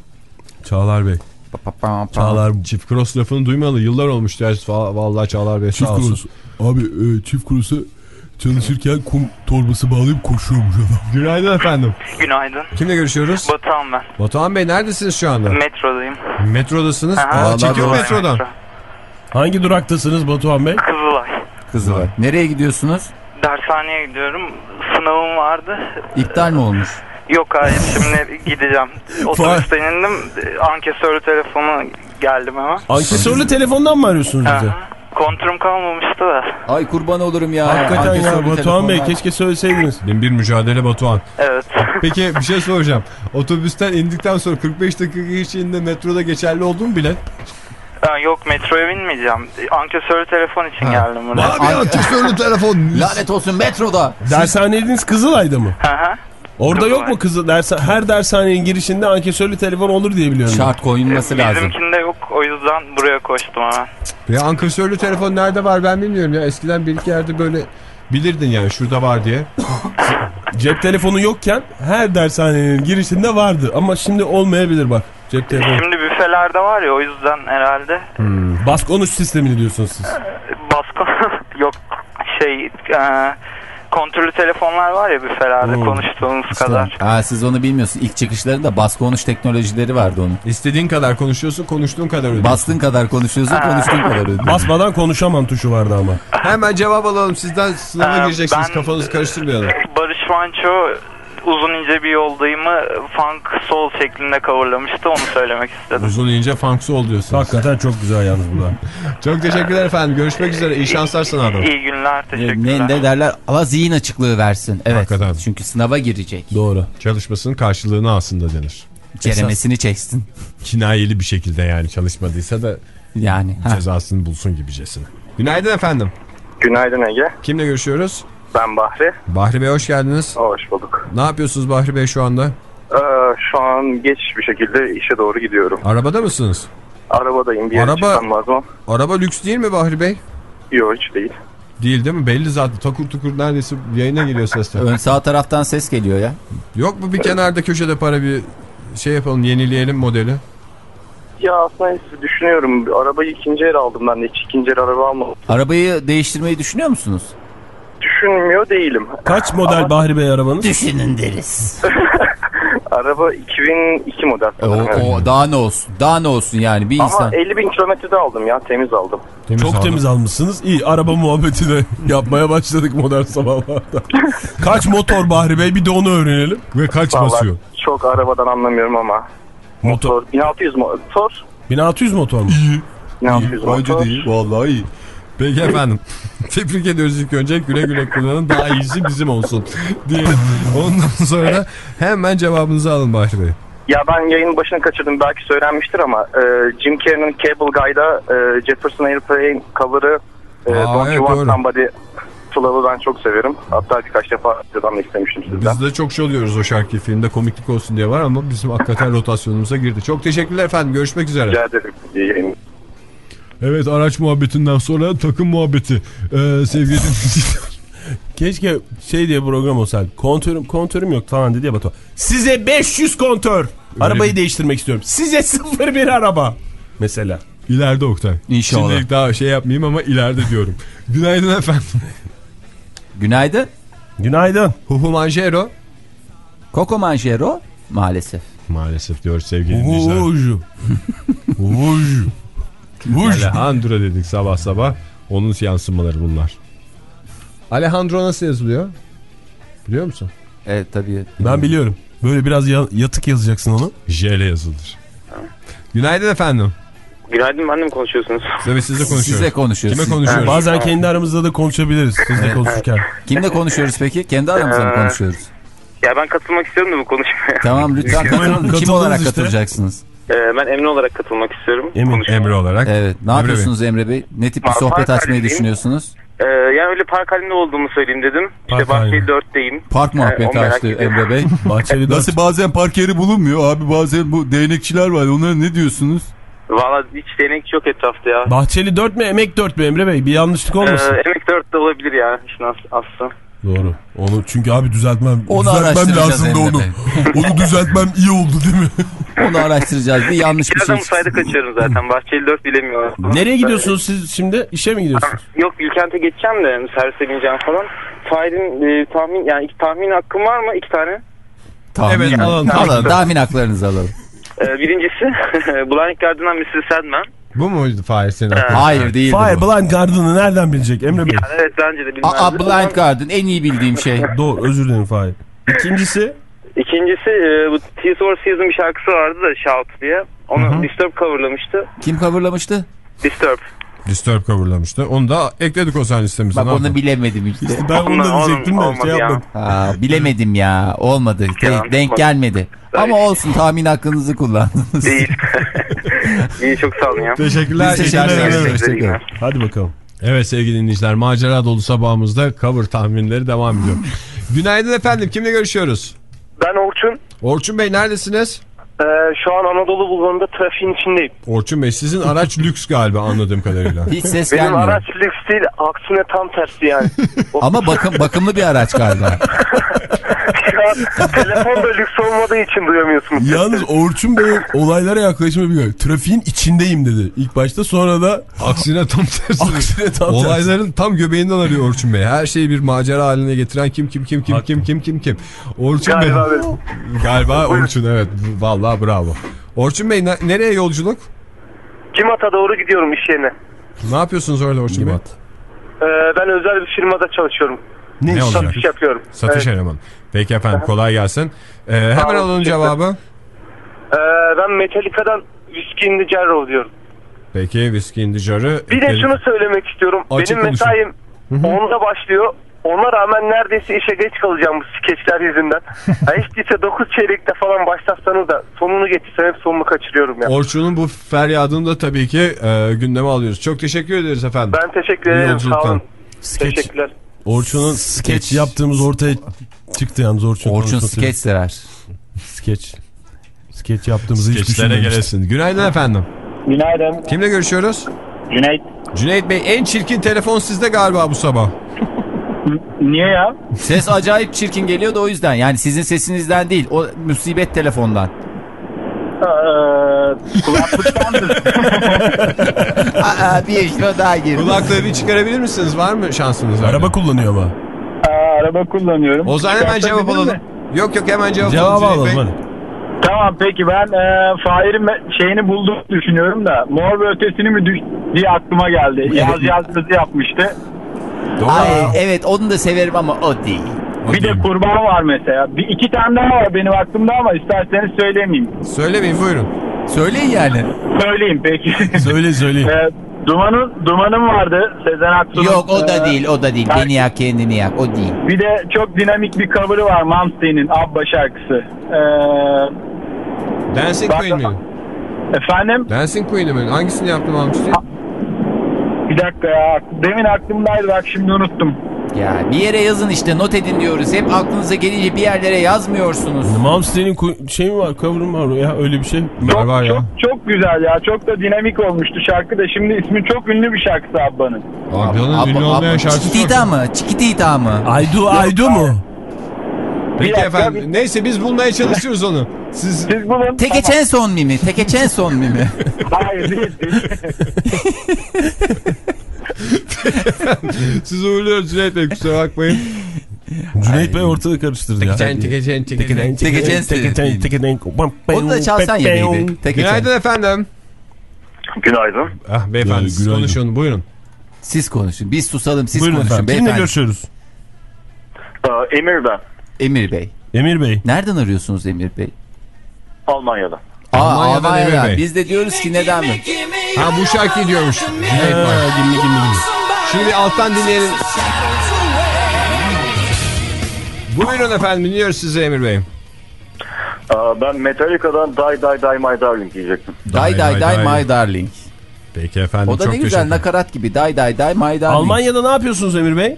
Çağlar Bey. Çağlar çift cross lafını duymalı yıllar olmuş ya vallahi Çağlar Bey sağ olsun. Cross. Abi e, çift cross'a çalışırken kum torbası bağlayıp koşuyormuş adam. Günaydın efendim. Günaydın. Kimle görüşüyoruz? Batuhan ben. Batuhan Bey neredesiniz şu anda? Metrodayım. Metrodasınız. Aha, Aa, çekiyor metrodan. Metro. Hangi duraktasınız Batuhan Bey? Kızılay. Kızılay. Nereye gidiyorsunuz? Dershaneye gidiyorum. Sınavım vardı. İptal mi olmuş? Yok hayır, şimdi gideceğim. Otobüsten indim, ankesörlü telefonu geldim hemen. Ankesörlü telefondan mı arıyorsunuz bize? Kontürüm kalmamıştı da. Ay kurban olurum ya. Hakikaten ya Batuhan Bey, keşke söyleseydiniz. Bir mücadele Batuhan. Evet. Peki bir şey soracağım. Otobüsten indikten sonra kırk beş dakika içinde metroda geçerli oldu mu bilet? Ha, yok, metroya binmeyeceğim. Ankesörlü telefon için ha. geldim buraya. Abi ankesörlü telefon. Lanet olsun metroda. Dershaneniz Kızılay'da mı? Hı hı. Orada Kızılay. Yok mu kızı dersa her dershanenin girişinde ankesörlü telefon olur diye biliyorum. Şart koyulması lazım. Bizimkinde yok, o yüzden buraya koştum hemen. Ya ankesörlü telefon nerede var ben bilmiyorum ya. Eskiden bir iki yerde böyle bilirdin yani şurada var diye. Cep telefonu yokken her dershanenin girişinde vardı ama şimdi olmayabilir bak. Cep telefonu. Şimdi büfelerde var ya, o yüzden herhalde. Hmm. Bas konuş sistemini diyorsunuz siz. Bas yok şey e, kontrollü telefonlar var ya büfelerde, hmm. konuştuğunuz işte. kadar. Aa, siz onu bilmiyorsunuz. İlk çıkışlarında bas konuş teknolojileri vardı onun. İstediğin kadar konuşuyorsun, konuştuğun kadar ödüyorsun. Bastığın kadar konuşuyorsun, konuştuğun kadar ödüyorsun. Basmadan konuşamam tuşu vardı ama. Hemen cevap alalım sizden, sınava ee, gireceksiniz, kafanızı karıştırmayalım. Barış Manço uzun ince bir yoldayımı funk soul şeklinde coverlamıştı, onu söylemek istedim. Uzun ince funk soul diyorsun. Hakikaten çok güzel yalnız bu da. Çok teşekkürler efendim. Görüşmek üzere. İyi şanslar sana da. İyi günler. Teşekkürler. Ne, ne derler? Allah zihin açıklığı versin. Evet. Hakikaten. Çünkü sınava girecek. Doğru. Çalışmasının karşılığını aslında denir. Ceremesini çeksin. Kinayeli bir şekilde yani, çalışmadıysa da yani cezasını ha. bulsun gibicesine. Günaydın efendim. Günaydın Ege. Kimle görüşüyoruz? Ben Bahri. Bahri Bey hoş geldiniz. Hoş bulduk. Ne yapıyorsunuz Bahri Bey şu anda? Ee, şu an geç bir şekilde işe doğru gidiyorum. Arabada mısınız? Arabadayım. Bir yere Araba, çıkmam lazım. Araba lüks değil mi Bahri Bey? Yok, hiç değil. Değil değil mi? Belli zaten. Takur tukur neredeyse yayına geliyor sesler. Ön sağ taraftan ses geliyor ya. Yok mu bir kenarda köşede para, bir şey yapalım, yenileyelim modeli? Ya aslında düşünüyorum. Arabayı ikinci el aldım ben de. Hiç ikinci el araba almadım. Arabayı değiştirmeyi düşünüyor musunuz? Düşünmüyor değilim. Kaç model Ama... Bahri Bey arabanız? Düşünün deriz. Araba iki bin iki model. O, o daha ne olsun? Daha ne olsun yani bir Ama insan. Ama elli bin kilometrede aldım ya, temiz aldım. Temiz Çok aldım. Temiz almışsınız. İyi, araba muhabbetini yapmaya başladık modern sabahlarda. Kaç motor Bahri Bey, bir de onu öğrenelim. Ve kaç Vallahi basıyor? Çok arabadan anlamıyorum ama. Motor. motor bin altı yüz motor. bin altı yüz motor mu? İyi. bin altı yüz iyi. motor. Bence değil. Vallahi iyi. Peki efendim. Tebrik ediyoruz ilk önce. Güle güle kullanın. Daha iyisi bizim olsun diyelim. Ondan sonra hemen cevabınızı alın Bahri Bey. Ya ben yayının başını kaçırdım. Belki söylenmiştir ama e, Jim Carrey'nin Cable Guy'da e, Jefferson Airplane cover'ı e, Aa, Don't evet, You Want doğru. Somebody to Love'ı ben çok severim. Hatta birkaç defa da istemiştim sizden. Biz de çok çalıyoruz o şarkıyı, filmde komiklik olsun diye var ama bizim hakikaten rotasyonumuza girdi. Çok teşekkürler efendim. Görüşmek üzere. Rica ederim. İyi yayın. Evet, araç muhabbetinden sonra takım muhabbeti. Ee, sevgili dinleyiciler. Keşke şey diye program olsaydı. Kontörüm, kontörüm yok falan dedi ya Batu. Size beş yüz kontör. Öyle Arabayı mi? Değiştirmek istiyorum. Size sıfır bir araba. Mesela. İleride Oktay. İnşallah. Şimdilik daha şey yapmayayım ama ileride diyorum. Günaydın efendim. Günaydın. Günaydın. Huhu Manjero. Coco Manjero maalesef. Maalesef diyoruz sevgili dinleyiciler. Uju. Uju. Alejandro dedik sabah sabah. Onun yansımaları bunlar. Alejandro nasıl yazılıyor? Biliyor musun? Evet tabii. Ben biliyorum. Böyle biraz yatık yazacaksın onu. J ile yazılır. Günaydın efendim. Günaydın, benimle mi konuşuyorsunuz? Tabii sizle konuşuyoruz. Sizle konuşuyoruz. Kime konuşuyoruz? Evet. Bazen kendi aramızda da konuşabiliriz. Sizle konuşurken. Kimle konuşuyoruz peki? Kendi aramızda mı konuşuyoruz? Ya ben katılmak istiyorum da bu konuşmaya. Tamam lütfen katılın. Kim olarak işte katılacaksınız? Ee, ben Emre olarak katılmak istiyorum. Emre, Emre olarak. Evet. Ne Emre yapıyorsunuz Bey? Emre Bey? Ne tip bir sohbet park açmayı düşünüyorsunuz? Ee, yani öyle park halinde olduğumu söyleyeyim dedim. Park işte Bahçeli dörtteyim. Park muhabbeti ee, açtı Emre Bey. Bahçeli Nasıl bazen park yeri bulunmuyor abi, bazen bu değnekçiler var, onlara ne diyorsunuz? Valla hiç değnekçi yok etrafta ya. Bahçeli dört mü, Emek dört mü Emre Bey? Bir yanlışlık olmasın. Ee, Emek dört de olabilir ya işin aslı. Doğru. Onu çünkü abi düzeltmem. Onu düzeltmem lazımdı onu. Onu düzeltmem iyi oldu değil mi? Onu araştıracağız. Bir yanlış bir şey. Birazdan sayda kaçıyorum zaten. Bahçeli dört bilemiyorum. Nereye gidiyorsunuz siz şimdi? İşe mi gidiyorsunuz? Yok, Bilkent'e geçeceğim de servise bineceğim falan. Fahir'in e, tahmin yani iki tahmin hakkım var mı? İki tane. Tahmin, evet, alalım. alalım. Tahmin haklarınızı alalım. Ee, birincisi Blind Guardian'dan mister Sandman. Bu muydu Fahir senin? Ee, Hayır değil. Fahir Blind Guardian'ı nereden bilecek Emre Bey? Yani evet bence de bilmem. Aa, Blind Guardian en iyi bildiğim şey. Doğru, özür dilerim Fahir. İkincisi? İkincisi e, bu Tears for Fears'ın bir şarkısı vardı da Shout diye. Onu Hı-hı. Disturb coverlamıştı. Kim coverlamıştı? Disturb. Disturb coverlamıştı. Onu da ekledik o zaman listemize. Bak onu bilemedim işte. işte ben onu da diyecektim de şey yapmadım. Aa, bilemedim ya. Olmadı. Denk, denk gelmedi. Ama olsun, tahmin hakkınızı kullandınız. Değil. İyi, çok sağ olun ya. Teşekkürler. Biz teşekkür ederiz. Hadi bakalım. Evet sevgili dinleyiciler, macera dolu sabahımızda cover tahminleri devam ediyor. Günaydın efendim, kimle görüşüyoruz? Ben Orçun. Orçun Bey neredesiniz? Ee, şu an Anadolu Bulvarı'nda trafiğin içindeyim. Orçun Bey, sizin araç lüks galiba anladığım kadarıyla. Hiç ses Benim gelmiyor. Benim araç lüks değil, aksine tam tersi yani. Ama bakım, bakımlı bir araç galiba. Telefon da lüks olmadığı için duyamıyorsunuz. Yalnız Orçun Bey'in olaylara yaklaşımı biliyor. Trafiğin içindeyim dedi ilk başta, sonra da aksine tam tersi. Aksine tam Olayların tersi. tam göbeğinden arıyor Orçun Bey. Her şeyi bir macera haline getiren kim kim kim kim kim kim kim kim. Orçun galiba Bey. Benim. Galiba Orçun, evet. Vallahi bravo. Orçun Bey ne, nereye yolculuk? Cimat'a doğru gidiyorum iş yerine. Ne yapıyorsunuz orada Orçun Bey? Ee, ben özel bir firmada çalışıyorum. Ne, ne olacak? Satış yapıyorum. Satış evet. elemanı. Peki efendim, kolay gelsin. Ee, hemen alalım cevabı. Ee, ben Metallica'dan Whiskey in the Jar diyorum. Peki Whiskey in the Jar'ı... Bir de şunu söylemek istiyorum. Açık Benim konuşun. mesaim onda başlıyor. Ona rağmen neredeyse işe geç kalacağım bu skeçler yüzünden. Yani hiç değilse dokuz çeyrekte falan başlatsanız da sonunu getirsem hep sonunu kaçırıyorum ya. Orçun'un bu feryadını da tabii ki e, gündeme alıyoruz. Çok teşekkür ederiz efendim. Ben teşekkür ederim. Sağ olun. Skeç. Teşekkürler. Orçun'un skeç yaptığımız ortaya çıktı yalnız Orçun. Orçun skeç sever. Skeç. Skeç yaptığımızı hiç Skeçlere düşünmemiştim. gelesin. Günaydın efendim. Günaydın. Kimle görüşüyoruz? Cüneyt. Cüneyt Bey, en çirkin telefon sizde galiba bu sabah. Niye ya? Ses acayip çirkin geliyor da o yüzden. Yani sizin sesinizden değil, o musibet telefondan. Ee, kulaklıktandır. Aa, bir yaşına daha girdi. Kulaklığı bir çıkarabilir misiniz? Var mı şansınız? Araba kullanıyor ama. Aa, araba kullanıyorum. O zaman hemen cevap alalım. Mi? Yok yok hemen cevap Cevap alalım. alalım hadi. Tamam peki ben e, Fahir'in şeyini buldum düşünüyorum da Mor ve Ötesi'ni mi diye aklıma geldi. Yaz yazması yapmıştı. Ay, evet onu da severim ama o değil. O bir değil. De kurban var mesela. Bir iki tane daha var benim aklımda ama isterseniz söylemeyeyim. Söylemeyin buyurun. Söyleyin yani. Söyleyeyim peki. Söyle söyleyin. e, Duman'ın Duman'ım vardı Sezen Aksu'nun. Yok o da e, değil o da değil. Beni yak kendini yak o değil. Bir de çok dinamik bir cover'ı var Malmsteen'in Abba şarkısı. Eee Dancing Queen mi? Efendim? Dancing Queen mi? Hangisini yaptım Malmsteen? Bir dakika ya. Demin aklımdaydı bak şimdi unuttum. Ya bir yere yazın işte, not edin diyoruz. Hep aklınıza gelince bir yerlere yazmıyorsunuz. Malmsteen'in şey mi var, cover'ı mı var ya, öyle bir şey? Çok, var ya. Çok, çok güzel ya. Çok da dinamik olmuştu şarkı da. Şimdi ismi çok ünlü bir şarkısı Abba'nın. Abba'nın ünlü olmayan şarkısı. Çikitita mı? Çikitita mı? Aydu Aydu mu? Peki dakika, efendim. Bir... Neyse biz bulmaya çalışıyoruz onu. Siz, Siz bulun. Tekeçen son mi mi? Tekeçen son mi mi? Hayır değil. Siz uğurluyoruz Cüneyt Bey, kusura bakmayın. Cüneyt Bey ortalığı karıştırdı ya. Tekeçen, tekeçen, tekeçen, tekeçen, tekeçen, tekeçen. Onu da çalsan ya baby. Günaydın efendim. Günaydın. Ah beyefendi siz konuşun, buyurun. Siz konuşun, biz susalım, siz buyurun konuşun efendim. beyefendi. Kimle görüşüyoruz? Ee, Emir ben. Emir Bey. Emir Bey. Nereden arıyorsunuz Emir Bey? Almanya'dan. Aa, Almanya'dan Almanya'dan. Emir Bey. Biz de diyoruz ki neden mi? Ha bu şarkıyı diyormuş. Cüneyt var. Gimli gimli gimli. Şimdi bir alttan dinleyelim. Buyurun efendim, dinliyoruz sizi Emir Bey. Ben Metallica'dan Die Die Die My Darling diyecektim. Die Die Die My Darling. Peki efendim, o da çok ne güzel nakarat gibi. Die Die Die My Darling. Almanya'da ne yapıyorsunuz Emir Bey?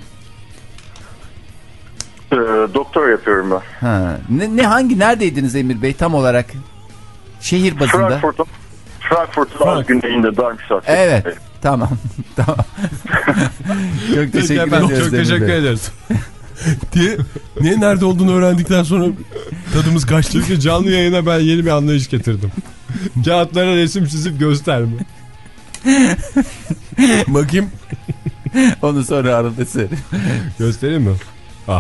Ee, doktor yapıyorum ben. Ha. Ne, ne hangi neredeydiniz Emir Bey tam olarak? Şehir bazında. Frankfurt'un Frankfurt'un Frank. güneyinde Darmstadt. Evet. Tamam. Tamam. Çok teşekkür efendim, ediyoruz. Çok teşekkür ederiz. diye niye nerede olduğunu öğrendikten sonra tadımız kaçtı. Çünkü canlı yayına ben yeni bir anlayış getirdim. Kağıtlara resim çizip gösterme. Bakayım. Onu sonra arada söyleyeyim. Göstereyim mi? Ah.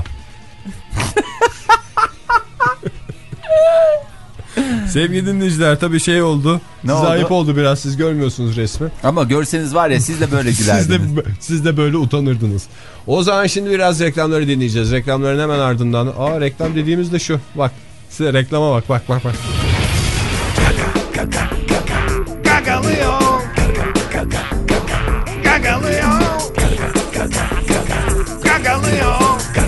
Sevgili dinleyiciler, tabii şey oldu. Ne Size oldu? ayıp oldu biraz, siz görmüyorsunuz resmi. Ama görseniz var ya siz de böyle gülerdiniz. siz, de, siz de böyle utanırdınız. O zaman şimdi biraz reklamları dinleyeceğiz. Reklamların hemen ardından. Aa, reklam dediğimiz de şu. Bak size reklama bak bak bak bak. Gagalıyor. Gagalıyor. Gagalıyor.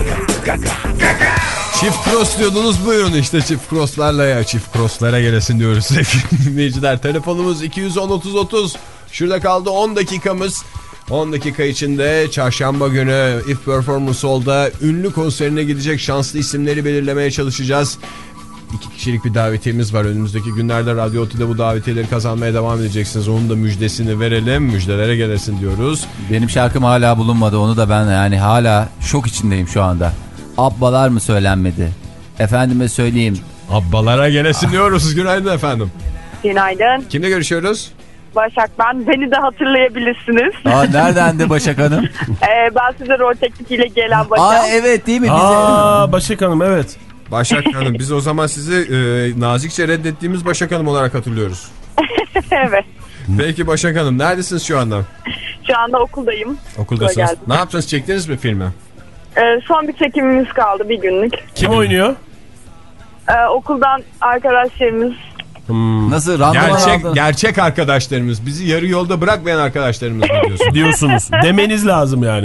Çift cross diyordunuz, buyurun işte çift crosslarla ya çift crosslara gelesin diyoruz sevgili dinleyiciler. Telefonumuz iki yüz on otuz otuz. Şurada kaldı on dakikamız. on dakika içinde çarşamba günü If Performance Hall'da ünlü konserine gidecek şanslı isimleri belirlemeye çalışacağız. İki kişilik bir davetiyemiz var. Önümüzdeki günlerde Radyo Oti'de bu davetiyeleri kazanmaya devam edeceksiniz. Onun da müjdesini verelim. Müjdelere gelesin diyoruz. Benim şarkım hala bulunmadı. Onu da ben yani hala şok içindeyim şu anda. Abbalar mı söylenmedi? Efendime söyleyeyim. Abbalara gelesin diyoruz. Günaydın efendim. Günaydın. Kimle görüşüyoruz? Başak ben. Beni de hatırlayabilirsiniz. Aa, nereden de Başak Hanım? ee, ben size rol teknikiyle gelen Başak. Aa, evet değil mi? Bize... Aa, Başak Hanım evet. Başak Hanım, biz o zaman sizi e, nazikçe reddettiğimiz Başak Hanım olarak hatırlıyoruz. Evet. Peki Başak Hanım, neredesiniz şu anda? Şu anda okuldayım. Okuldasınız. Ne yaptınız, çektiniz mi filmi? Ee, son bir çekimimiz kaldı bir günlük. Kim oynuyor? Ee, okuldan arkadaşlarımız. Hmm. Nasıl? Randıman Gerçek, aldın? gerçek arkadaşlarımız. Bizi yarı yolda bırakmayan arkadaşlarımız diyorsun. Diyorsunuz. Demeniz lazım yani.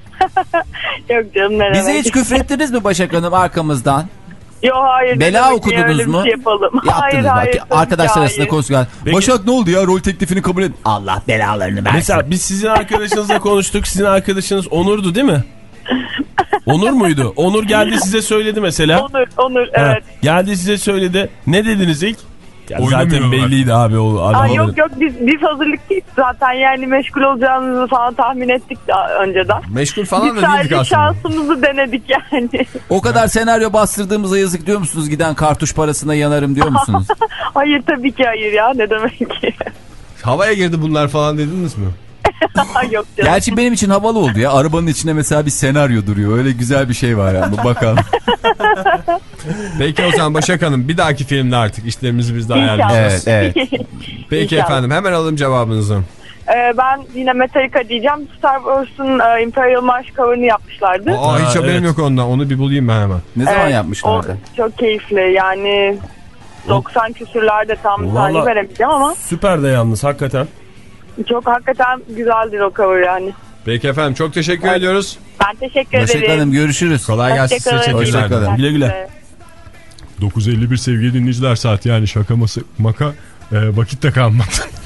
Yok canım ne Bize demek. hiç küfrettiniz mi Başak Hanım arkamızdan? Yok hayır. Bela demek ki okudunuz öyle bir mu? Şey yapalım. Yaptınız hayır bak. hayır. Arkadaşlar arasında hayır. konuşurken. Başak ne oldu ya, rol teklifini kabul et. Allah belalarını versin. Mesela biz sizin arkadaşınızla konuştuk. Sizin arkadaşınız Onur'du değil mi? Onur muydu? Onur geldi size söyledi mesela. Onur, Onur Ha, evet. geldi size söyledi. Ne dediniz ilk? Ya zaten belliydi abi o Aa, adam. yok yok biz, biz hazırlıklıyız zaten, yani meşgul olacağımızı falan tahmin ettik daha önceden. Meşgul falan biz da değildik aslında. şansımızı denedik yani. O kadar senaryo bastırdığımıza yazık diyor musunuz? Giden kartuş parasına yanarım diyor musunuz? Hayır tabii ki hayır ya, ne demek ki. Havaya girdi bunlar falan dediniz mi? Yok canım. Gerçi benim için havalı oldu ya. Arabanın içinde mesela bir senaryo duruyor. Öyle güzel bir şey var yani. Bakalım. Peki o zaman Başak Hanım, bir dahaki filmde artık işlerimizi biz de ayarlayacağız. Evet, evet. Peki İnşallah. efendim, hemen alalım cevabınızı. Ee, ben yine Metallica diyeceğim. Star Wars'un e, Imperial March cover'ını yapmışlardı. Aa, hiç Ha, haberim evet. yok ondan. Onu bir bulayım ben hemen. Ne zaman Evet, yapmışlardı? o çok keyifli yani. doksan küsürlerde tam bir Vallahi- tane veremeyeceğim ama Süper de yalnız hakikaten. çok hakikaten güzeldir o cover yani. Peki efendim, çok teşekkür ediyoruz. Ben teşekkür Başak ederim. Hanım görüşürüz. Kolay gelsin size, Hoşçakalın. teşekkürler. Hoşçakalın. Güle güle. dokuz elli bir sevgili dinleyiciler, saat yani şaka maka e, vakit de kalmadı.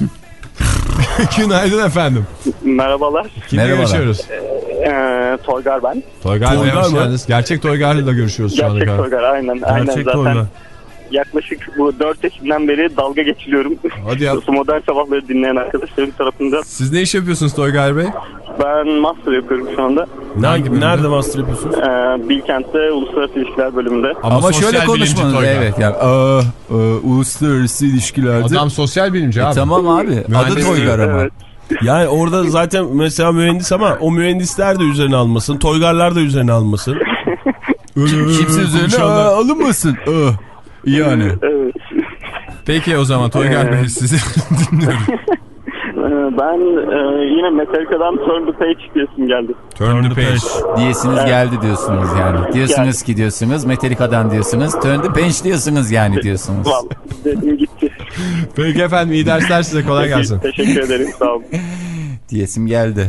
Günaydın efendim. Merhabalar. Kimle Merhabalar. görüşüyoruz? Ee, Toygar ben. Toygar Bey, Toygar hoş mı? geldiniz. Gerçek Toygar'la görüşüyoruz şu anda. Gerçek galiba. Toygar aynen. aynen Gerçek zaten. Toygar. Yaklaşık bu dört Ekim'den beri dalga geçiliyorum. Hadi ya. Modern Sabahları dinleyen arkadaşlarım tarafından. Siz ne iş yapıyorsunuz Toygar Bey? Ben master yapıyorum şu anda. Nerede, nerede master yapıyorsunuz? Ee, Bilkent'te Uluslararası İlişkiler bölümünde. Ama Ama sosyal şöyle bilimci konuşmanız Toygar. evet yani aa, aa, uluslararası ilişkilerde. Adam sosyal bilimci E, abi. tamam abi. Adı Mühendis. Toygar ama. Evet. Yani orada zaten mesela mühendis ama o mühendisler de üzerine almasın. Toygarlar da üzerine almasın. Kimse üzerine konuşanlar. aa, alınmasın. Aa, yani. Evet. Peki o zaman Toygar Bey, sizi dinliyorum. Ee, Ben e, yine Metallica'dan Turn the Page diyesim geldi. Turn the page. Diyesiniz geldi diyorsunuz yani. Diyorsunuz ki diyorsunuz Metallica'dan diyorsunuz. Turn the page diyorsunuz yani diyorsunuz. Vallahi dedim gitti. Peki efendim, iyi dersler size, kolay gelsin. Teşekkür ederim, sağ olun. Diyesim geldi.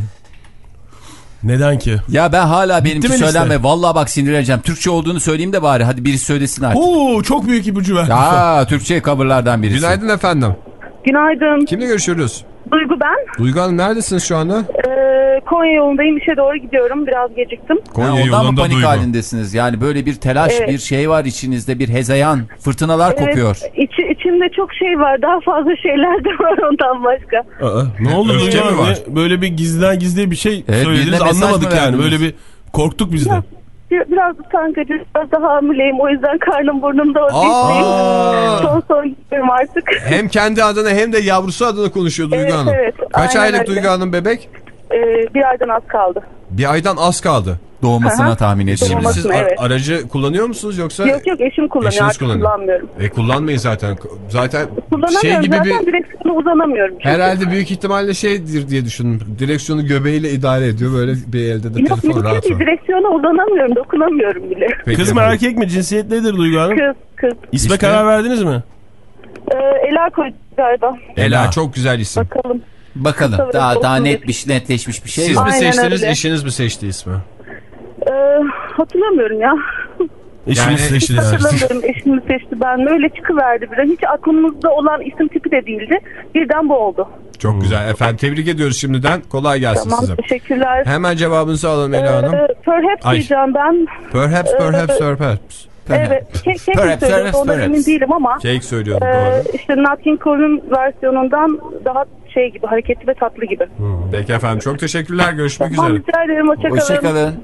Neden ki? Ya ben hala benimki mi söylenme. liste? Vallahi bak sinirleneceğim. Türkçe olduğunu söyleyeyim de bari. Hadi biri söylesin artık. Oo, çok büyük ipucu ver. Aa, Türkçe coverlardan birisi. Günaydın efendim. Günaydın. Kimle görüşüyoruz? Duygu ben. Duygu Hanım, neredesiniz şu anda? Ee, Konya yolundayım. İşe doğru gidiyorum. Biraz geciktim. Ha, Konya ondan mı yolunda panik Duygu. halindesiniz? Yani böyle bir telaş, Evet. bir şey var içinizde, bir hezeyan, fırtınalar kopuyor. içi, içimde çok şey var. Daha fazla şeyler de var ondan başka. Aa, ne oldu Öfke Duygu mi Hanım? var? Ne- Böyle bir gizliden gizliye bir şey Evet, söylediniz, birine mesaj anlamadık mı yani. verdiniz? Böyle bir korktuk biz de. Bir- Biraz utangacı, biraz da hamileyim. O yüzden karnım burnumda o Aa! Son son gidiyorum artık. Hem kendi adına hem de yavrusu adına konuşuyor Duygu Evet, Hanım. evet. Kaç Aynen aylık öyle. Duygu Hanım bebek? Ee, bir aydan az kaldı. Bir aydan az kaldı. Doğmasına Aha. tahmin ediyorum. Şimdi siz Doğmasına, a- evet. aracı kullanıyor musunuz yoksa? Yok yok eşim kullanıyor. Eşiniz Artık kullanıyor. kullanmıyorum. E kullanmayın zaten. Zaten Kullanamıyorum şey gibi zaten bir... direksiyona uzanamıyorum. Çünkü. Herhalde büyük ihtimalle şeydir diye düşündüm. Direksiyonu göbeğiyle idare ediyor. Böyle bir elde de Yok telefon mümkün rahat değil. var. Direksiyona uzanamıyorum. Dokunamıyorum bile. Peki Kız mı efendim. erkek mi? Cinsiyet nedir Duygu Hanım? Kız kız. İsme İsmi? karar verdiniz mi? Ee, Ela koydu galiba. Ela, çok güzel isim. Bakalım. Bakalım. Tabii, Daha daha olsun net bir netleşmiş bir şey Siz yok. mi Aynen seçtiniz, öyle. eşiniz mi seçti ismi? Ee, hatırlamıyorum ya. Eşiniz Yani- seçti yani. Hatırlamıyorum. Eşim mi seçti ben. Öyle çıkıverdi bir de. Hiç aklımızda olan isim tipi de değildi. Birden bu oldu. Çok güzel. Efendim tebrik ediyoruz şimdiden. Kolay gelsin Tamam size. teşekkürler. Hemen cevabınızı alalım Ela Hanım. Ee, perhaps Ay. diyeceğim ben. Perhaps, Ee, perhaps, perhaps. Evet. Kek kek Perhaps, söylüyordu. perhaps, Ondan perhaps. emin değilim ama. Cake söylüyordu, Ee, doğru. işte Nat King Cole'un versiyonundan daha şey gibi, hareketli ve tatlı gibi. Peki efendim, çok teşekkürler. Görüşmek Tamam, üzere. rica ederim. Hoşçakalın. Hoşçakalın.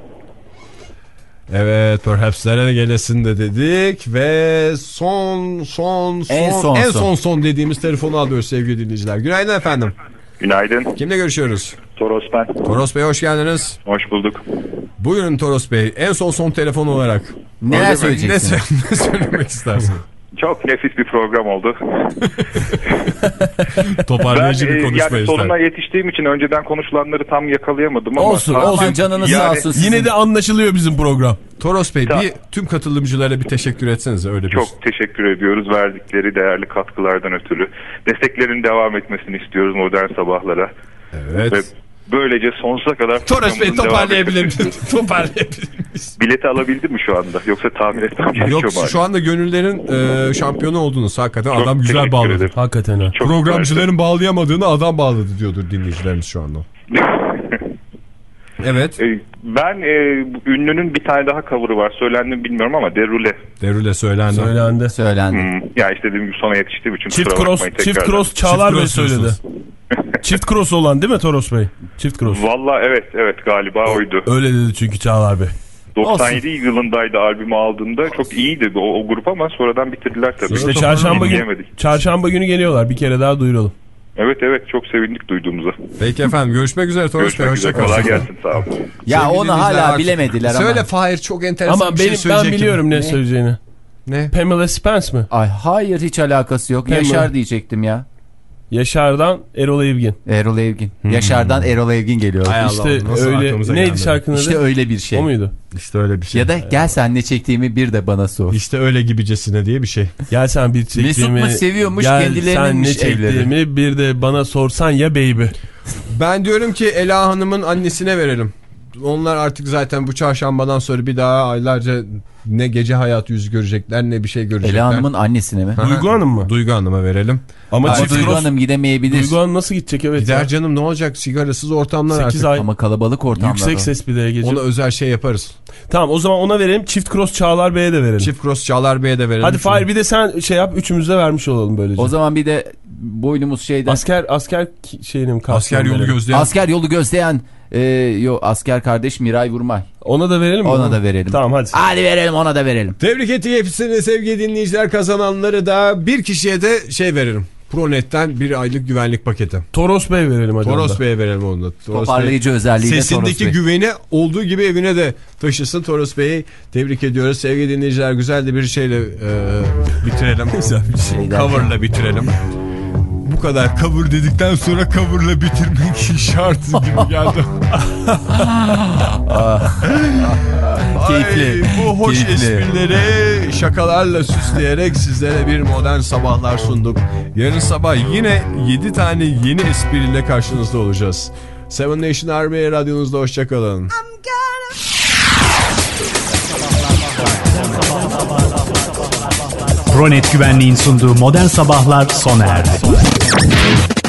Evet, perhaps'lere de gelesin de dedik ve son son son En son en son. son son dediğimiz telefonu alıyoruz sevgili dinleyiciler. Günaydın efendim. Günaydın. Kimle görüşüyoruz? Toros ben. Toros Bey, hoş geldiniz. Hoş bulduk. Buyurun Toros Bey, en son son telefon olarak. Neler Öyle mi? söyleyeceksin? Ne, sö- ne söylemek istersin? Çok nefis bir program oldu. Toparlayıcı ben, bir konuşma yani sonuna yetiştiğim için önceden konuşulanları tam yakalayamadım ama. Olsun olsun canınız yani, sağ olsun. Yine de anlaşılıyor bizim program. Toros Bey bir tüm katılımcılara bir teşekkür etsenize öyle bir. Çok teşekkür ediyoruz verdikleri değerli katkılardan ötürü. Desteklerin devam etmesini istiyoruz Modern Sabahlara. Evet. Ve böylece sonsuza kadar. Toros Bey toparlayabilir misiniz? Toparlayabilir misiniz? Bileti alabildin mi şu anda? Yoksa tahmin etmem gerekiyor mu? Yok şu anda gönüllerin e, şampiyonu oldunuz. Hakikaten çok adam güzel bağladı. Ederim. Hakikaten ha. Programcıların bağlayamadığını adam bağladı diyordur dinleyicilerimiz şu anda. Evet. Ben e, ünlünün bir tane daha cover'ı var. Söylendi mi bilmiyorum ama Derule. Derule söylendi. Söylendi. Söylendi. Hmm, ya işte dediğim gibi sona yetiştiğim için çift cross, çift cross Çağlar Bey söyledi. Çift cross olan değil mi Toros Bey? Çift cross. Valla evet evet galiba o, oydu. Öyle dedi çünkü Çağlar Bey. doksan yedi olsun. Yılındaydı albümü aldığında. Çok iyiydi o, o grup ama sonradan bitirdiler tabii. İşte çarşamba günü, çarşamba günü geliyorlar. Bir kere daha duyuralım. Evet evet çok sevindik duyduğumuza. Peki efendim görüşmek üzere Toros Bey. Hoşçakalın. Kolay gelsin sağ olun. Ya Sevgili onu hala artık bilemediler ama. Söyle Fahir çok enteresan ama bir benim, şey ben biliyorum ne, ne söyleyeceğini. Ne? Pamela Spence mi? Ay hayır hiç alakası yok. Pamela. Yaşar diyecektim ya. Yaşar'dan Erol Evgin. Erol Evgin. Hmm. Yaşar'dan Erol Evgin geliyor. Hay işte Allah, öyle neydi gelmedi. Şarkının adı? İşte öyle bir şey. O muydu? İşte öyle bir şey. Ya da gel sen ne çektiğimi bir de bana sor. İşte öyle gibicesine diye bir şey. Gel sen bir çektiğimi. Mesut mu seviyormuş kendilerinmiş evleri. Gel sen ne çektiğimi evleri. Bir de bana sorsan ya baby. Ben diyorum ki Ela Hanım'ın annesine verelim. Onlar artık zaten bu çarşambadan sonra bir daha aylarca ne gece hayatı yüzü görecekler ne bir şey görecekler. Ela Hanım'ın annesine mi? Duygu Hanım mı? Duygu Hanım'a verelim. Ama, Ama Duygu cross... Hanım gidemeyebilir. Duygu Hanım nasıl gidecek evet. Gider ya. Canım ne olacak sigarasız ortamlar artık. Ay. Ama kalabalık ortamlar. Yüksek ses bir de gece. Ona özel şey yaparız. Tamam o zaman ona verelim. Çift cross Çağlar Bey'e de verelim. Çift cross Çağlar Bey'e de verelim. Hadi Fahir bir de sen şey yap üçümüzde vermiş olalım böylece. O zaman bir de boynumuz şeyden. Asker asker şeyinin asker yolu verelim. gözleyen. Asker yolu gözleyen. Ee, yo asker kardeş Miray Vurmay. Ona da verelim mi? Ona da verelim. Tamam hadi. Hadi verelim ona da verelim. Tebrik ettik hepsini sevgili dinleyiciler kazananları da bir kişiye de şey veririm. Pronet'ten bir aylık güvenlik paketi. Toros Bey verelim hadi. Toros Bey'e verelim onu da. Toros Toparlayıcı Bey. Özelliği de Toros Bey. Sesindeki güveni olduğu gibi evine de taşısın Toros Bey'i. Tebrik ediyoruz. Sevgili dinleyiciler güzel de bir şeyle e, bitirelim. Güzel bir şey. Cover'la bitirelim. Bu kadar cover dedikten sonra cover'la bitirmek şart gibi geldi. Keyifli. Ay, bu hoş Keyifli. esprileri şakalarla süsleyerek sizlere bir modern sabahlar sunduk. Yarın sabah yine yedi tane yeni espriyle karşınızda olacağız. Seven Nation Army radyonuzda hoşçakalın. Pronet Güvenliğin sunduğu Modern Sabahlar sona erdi.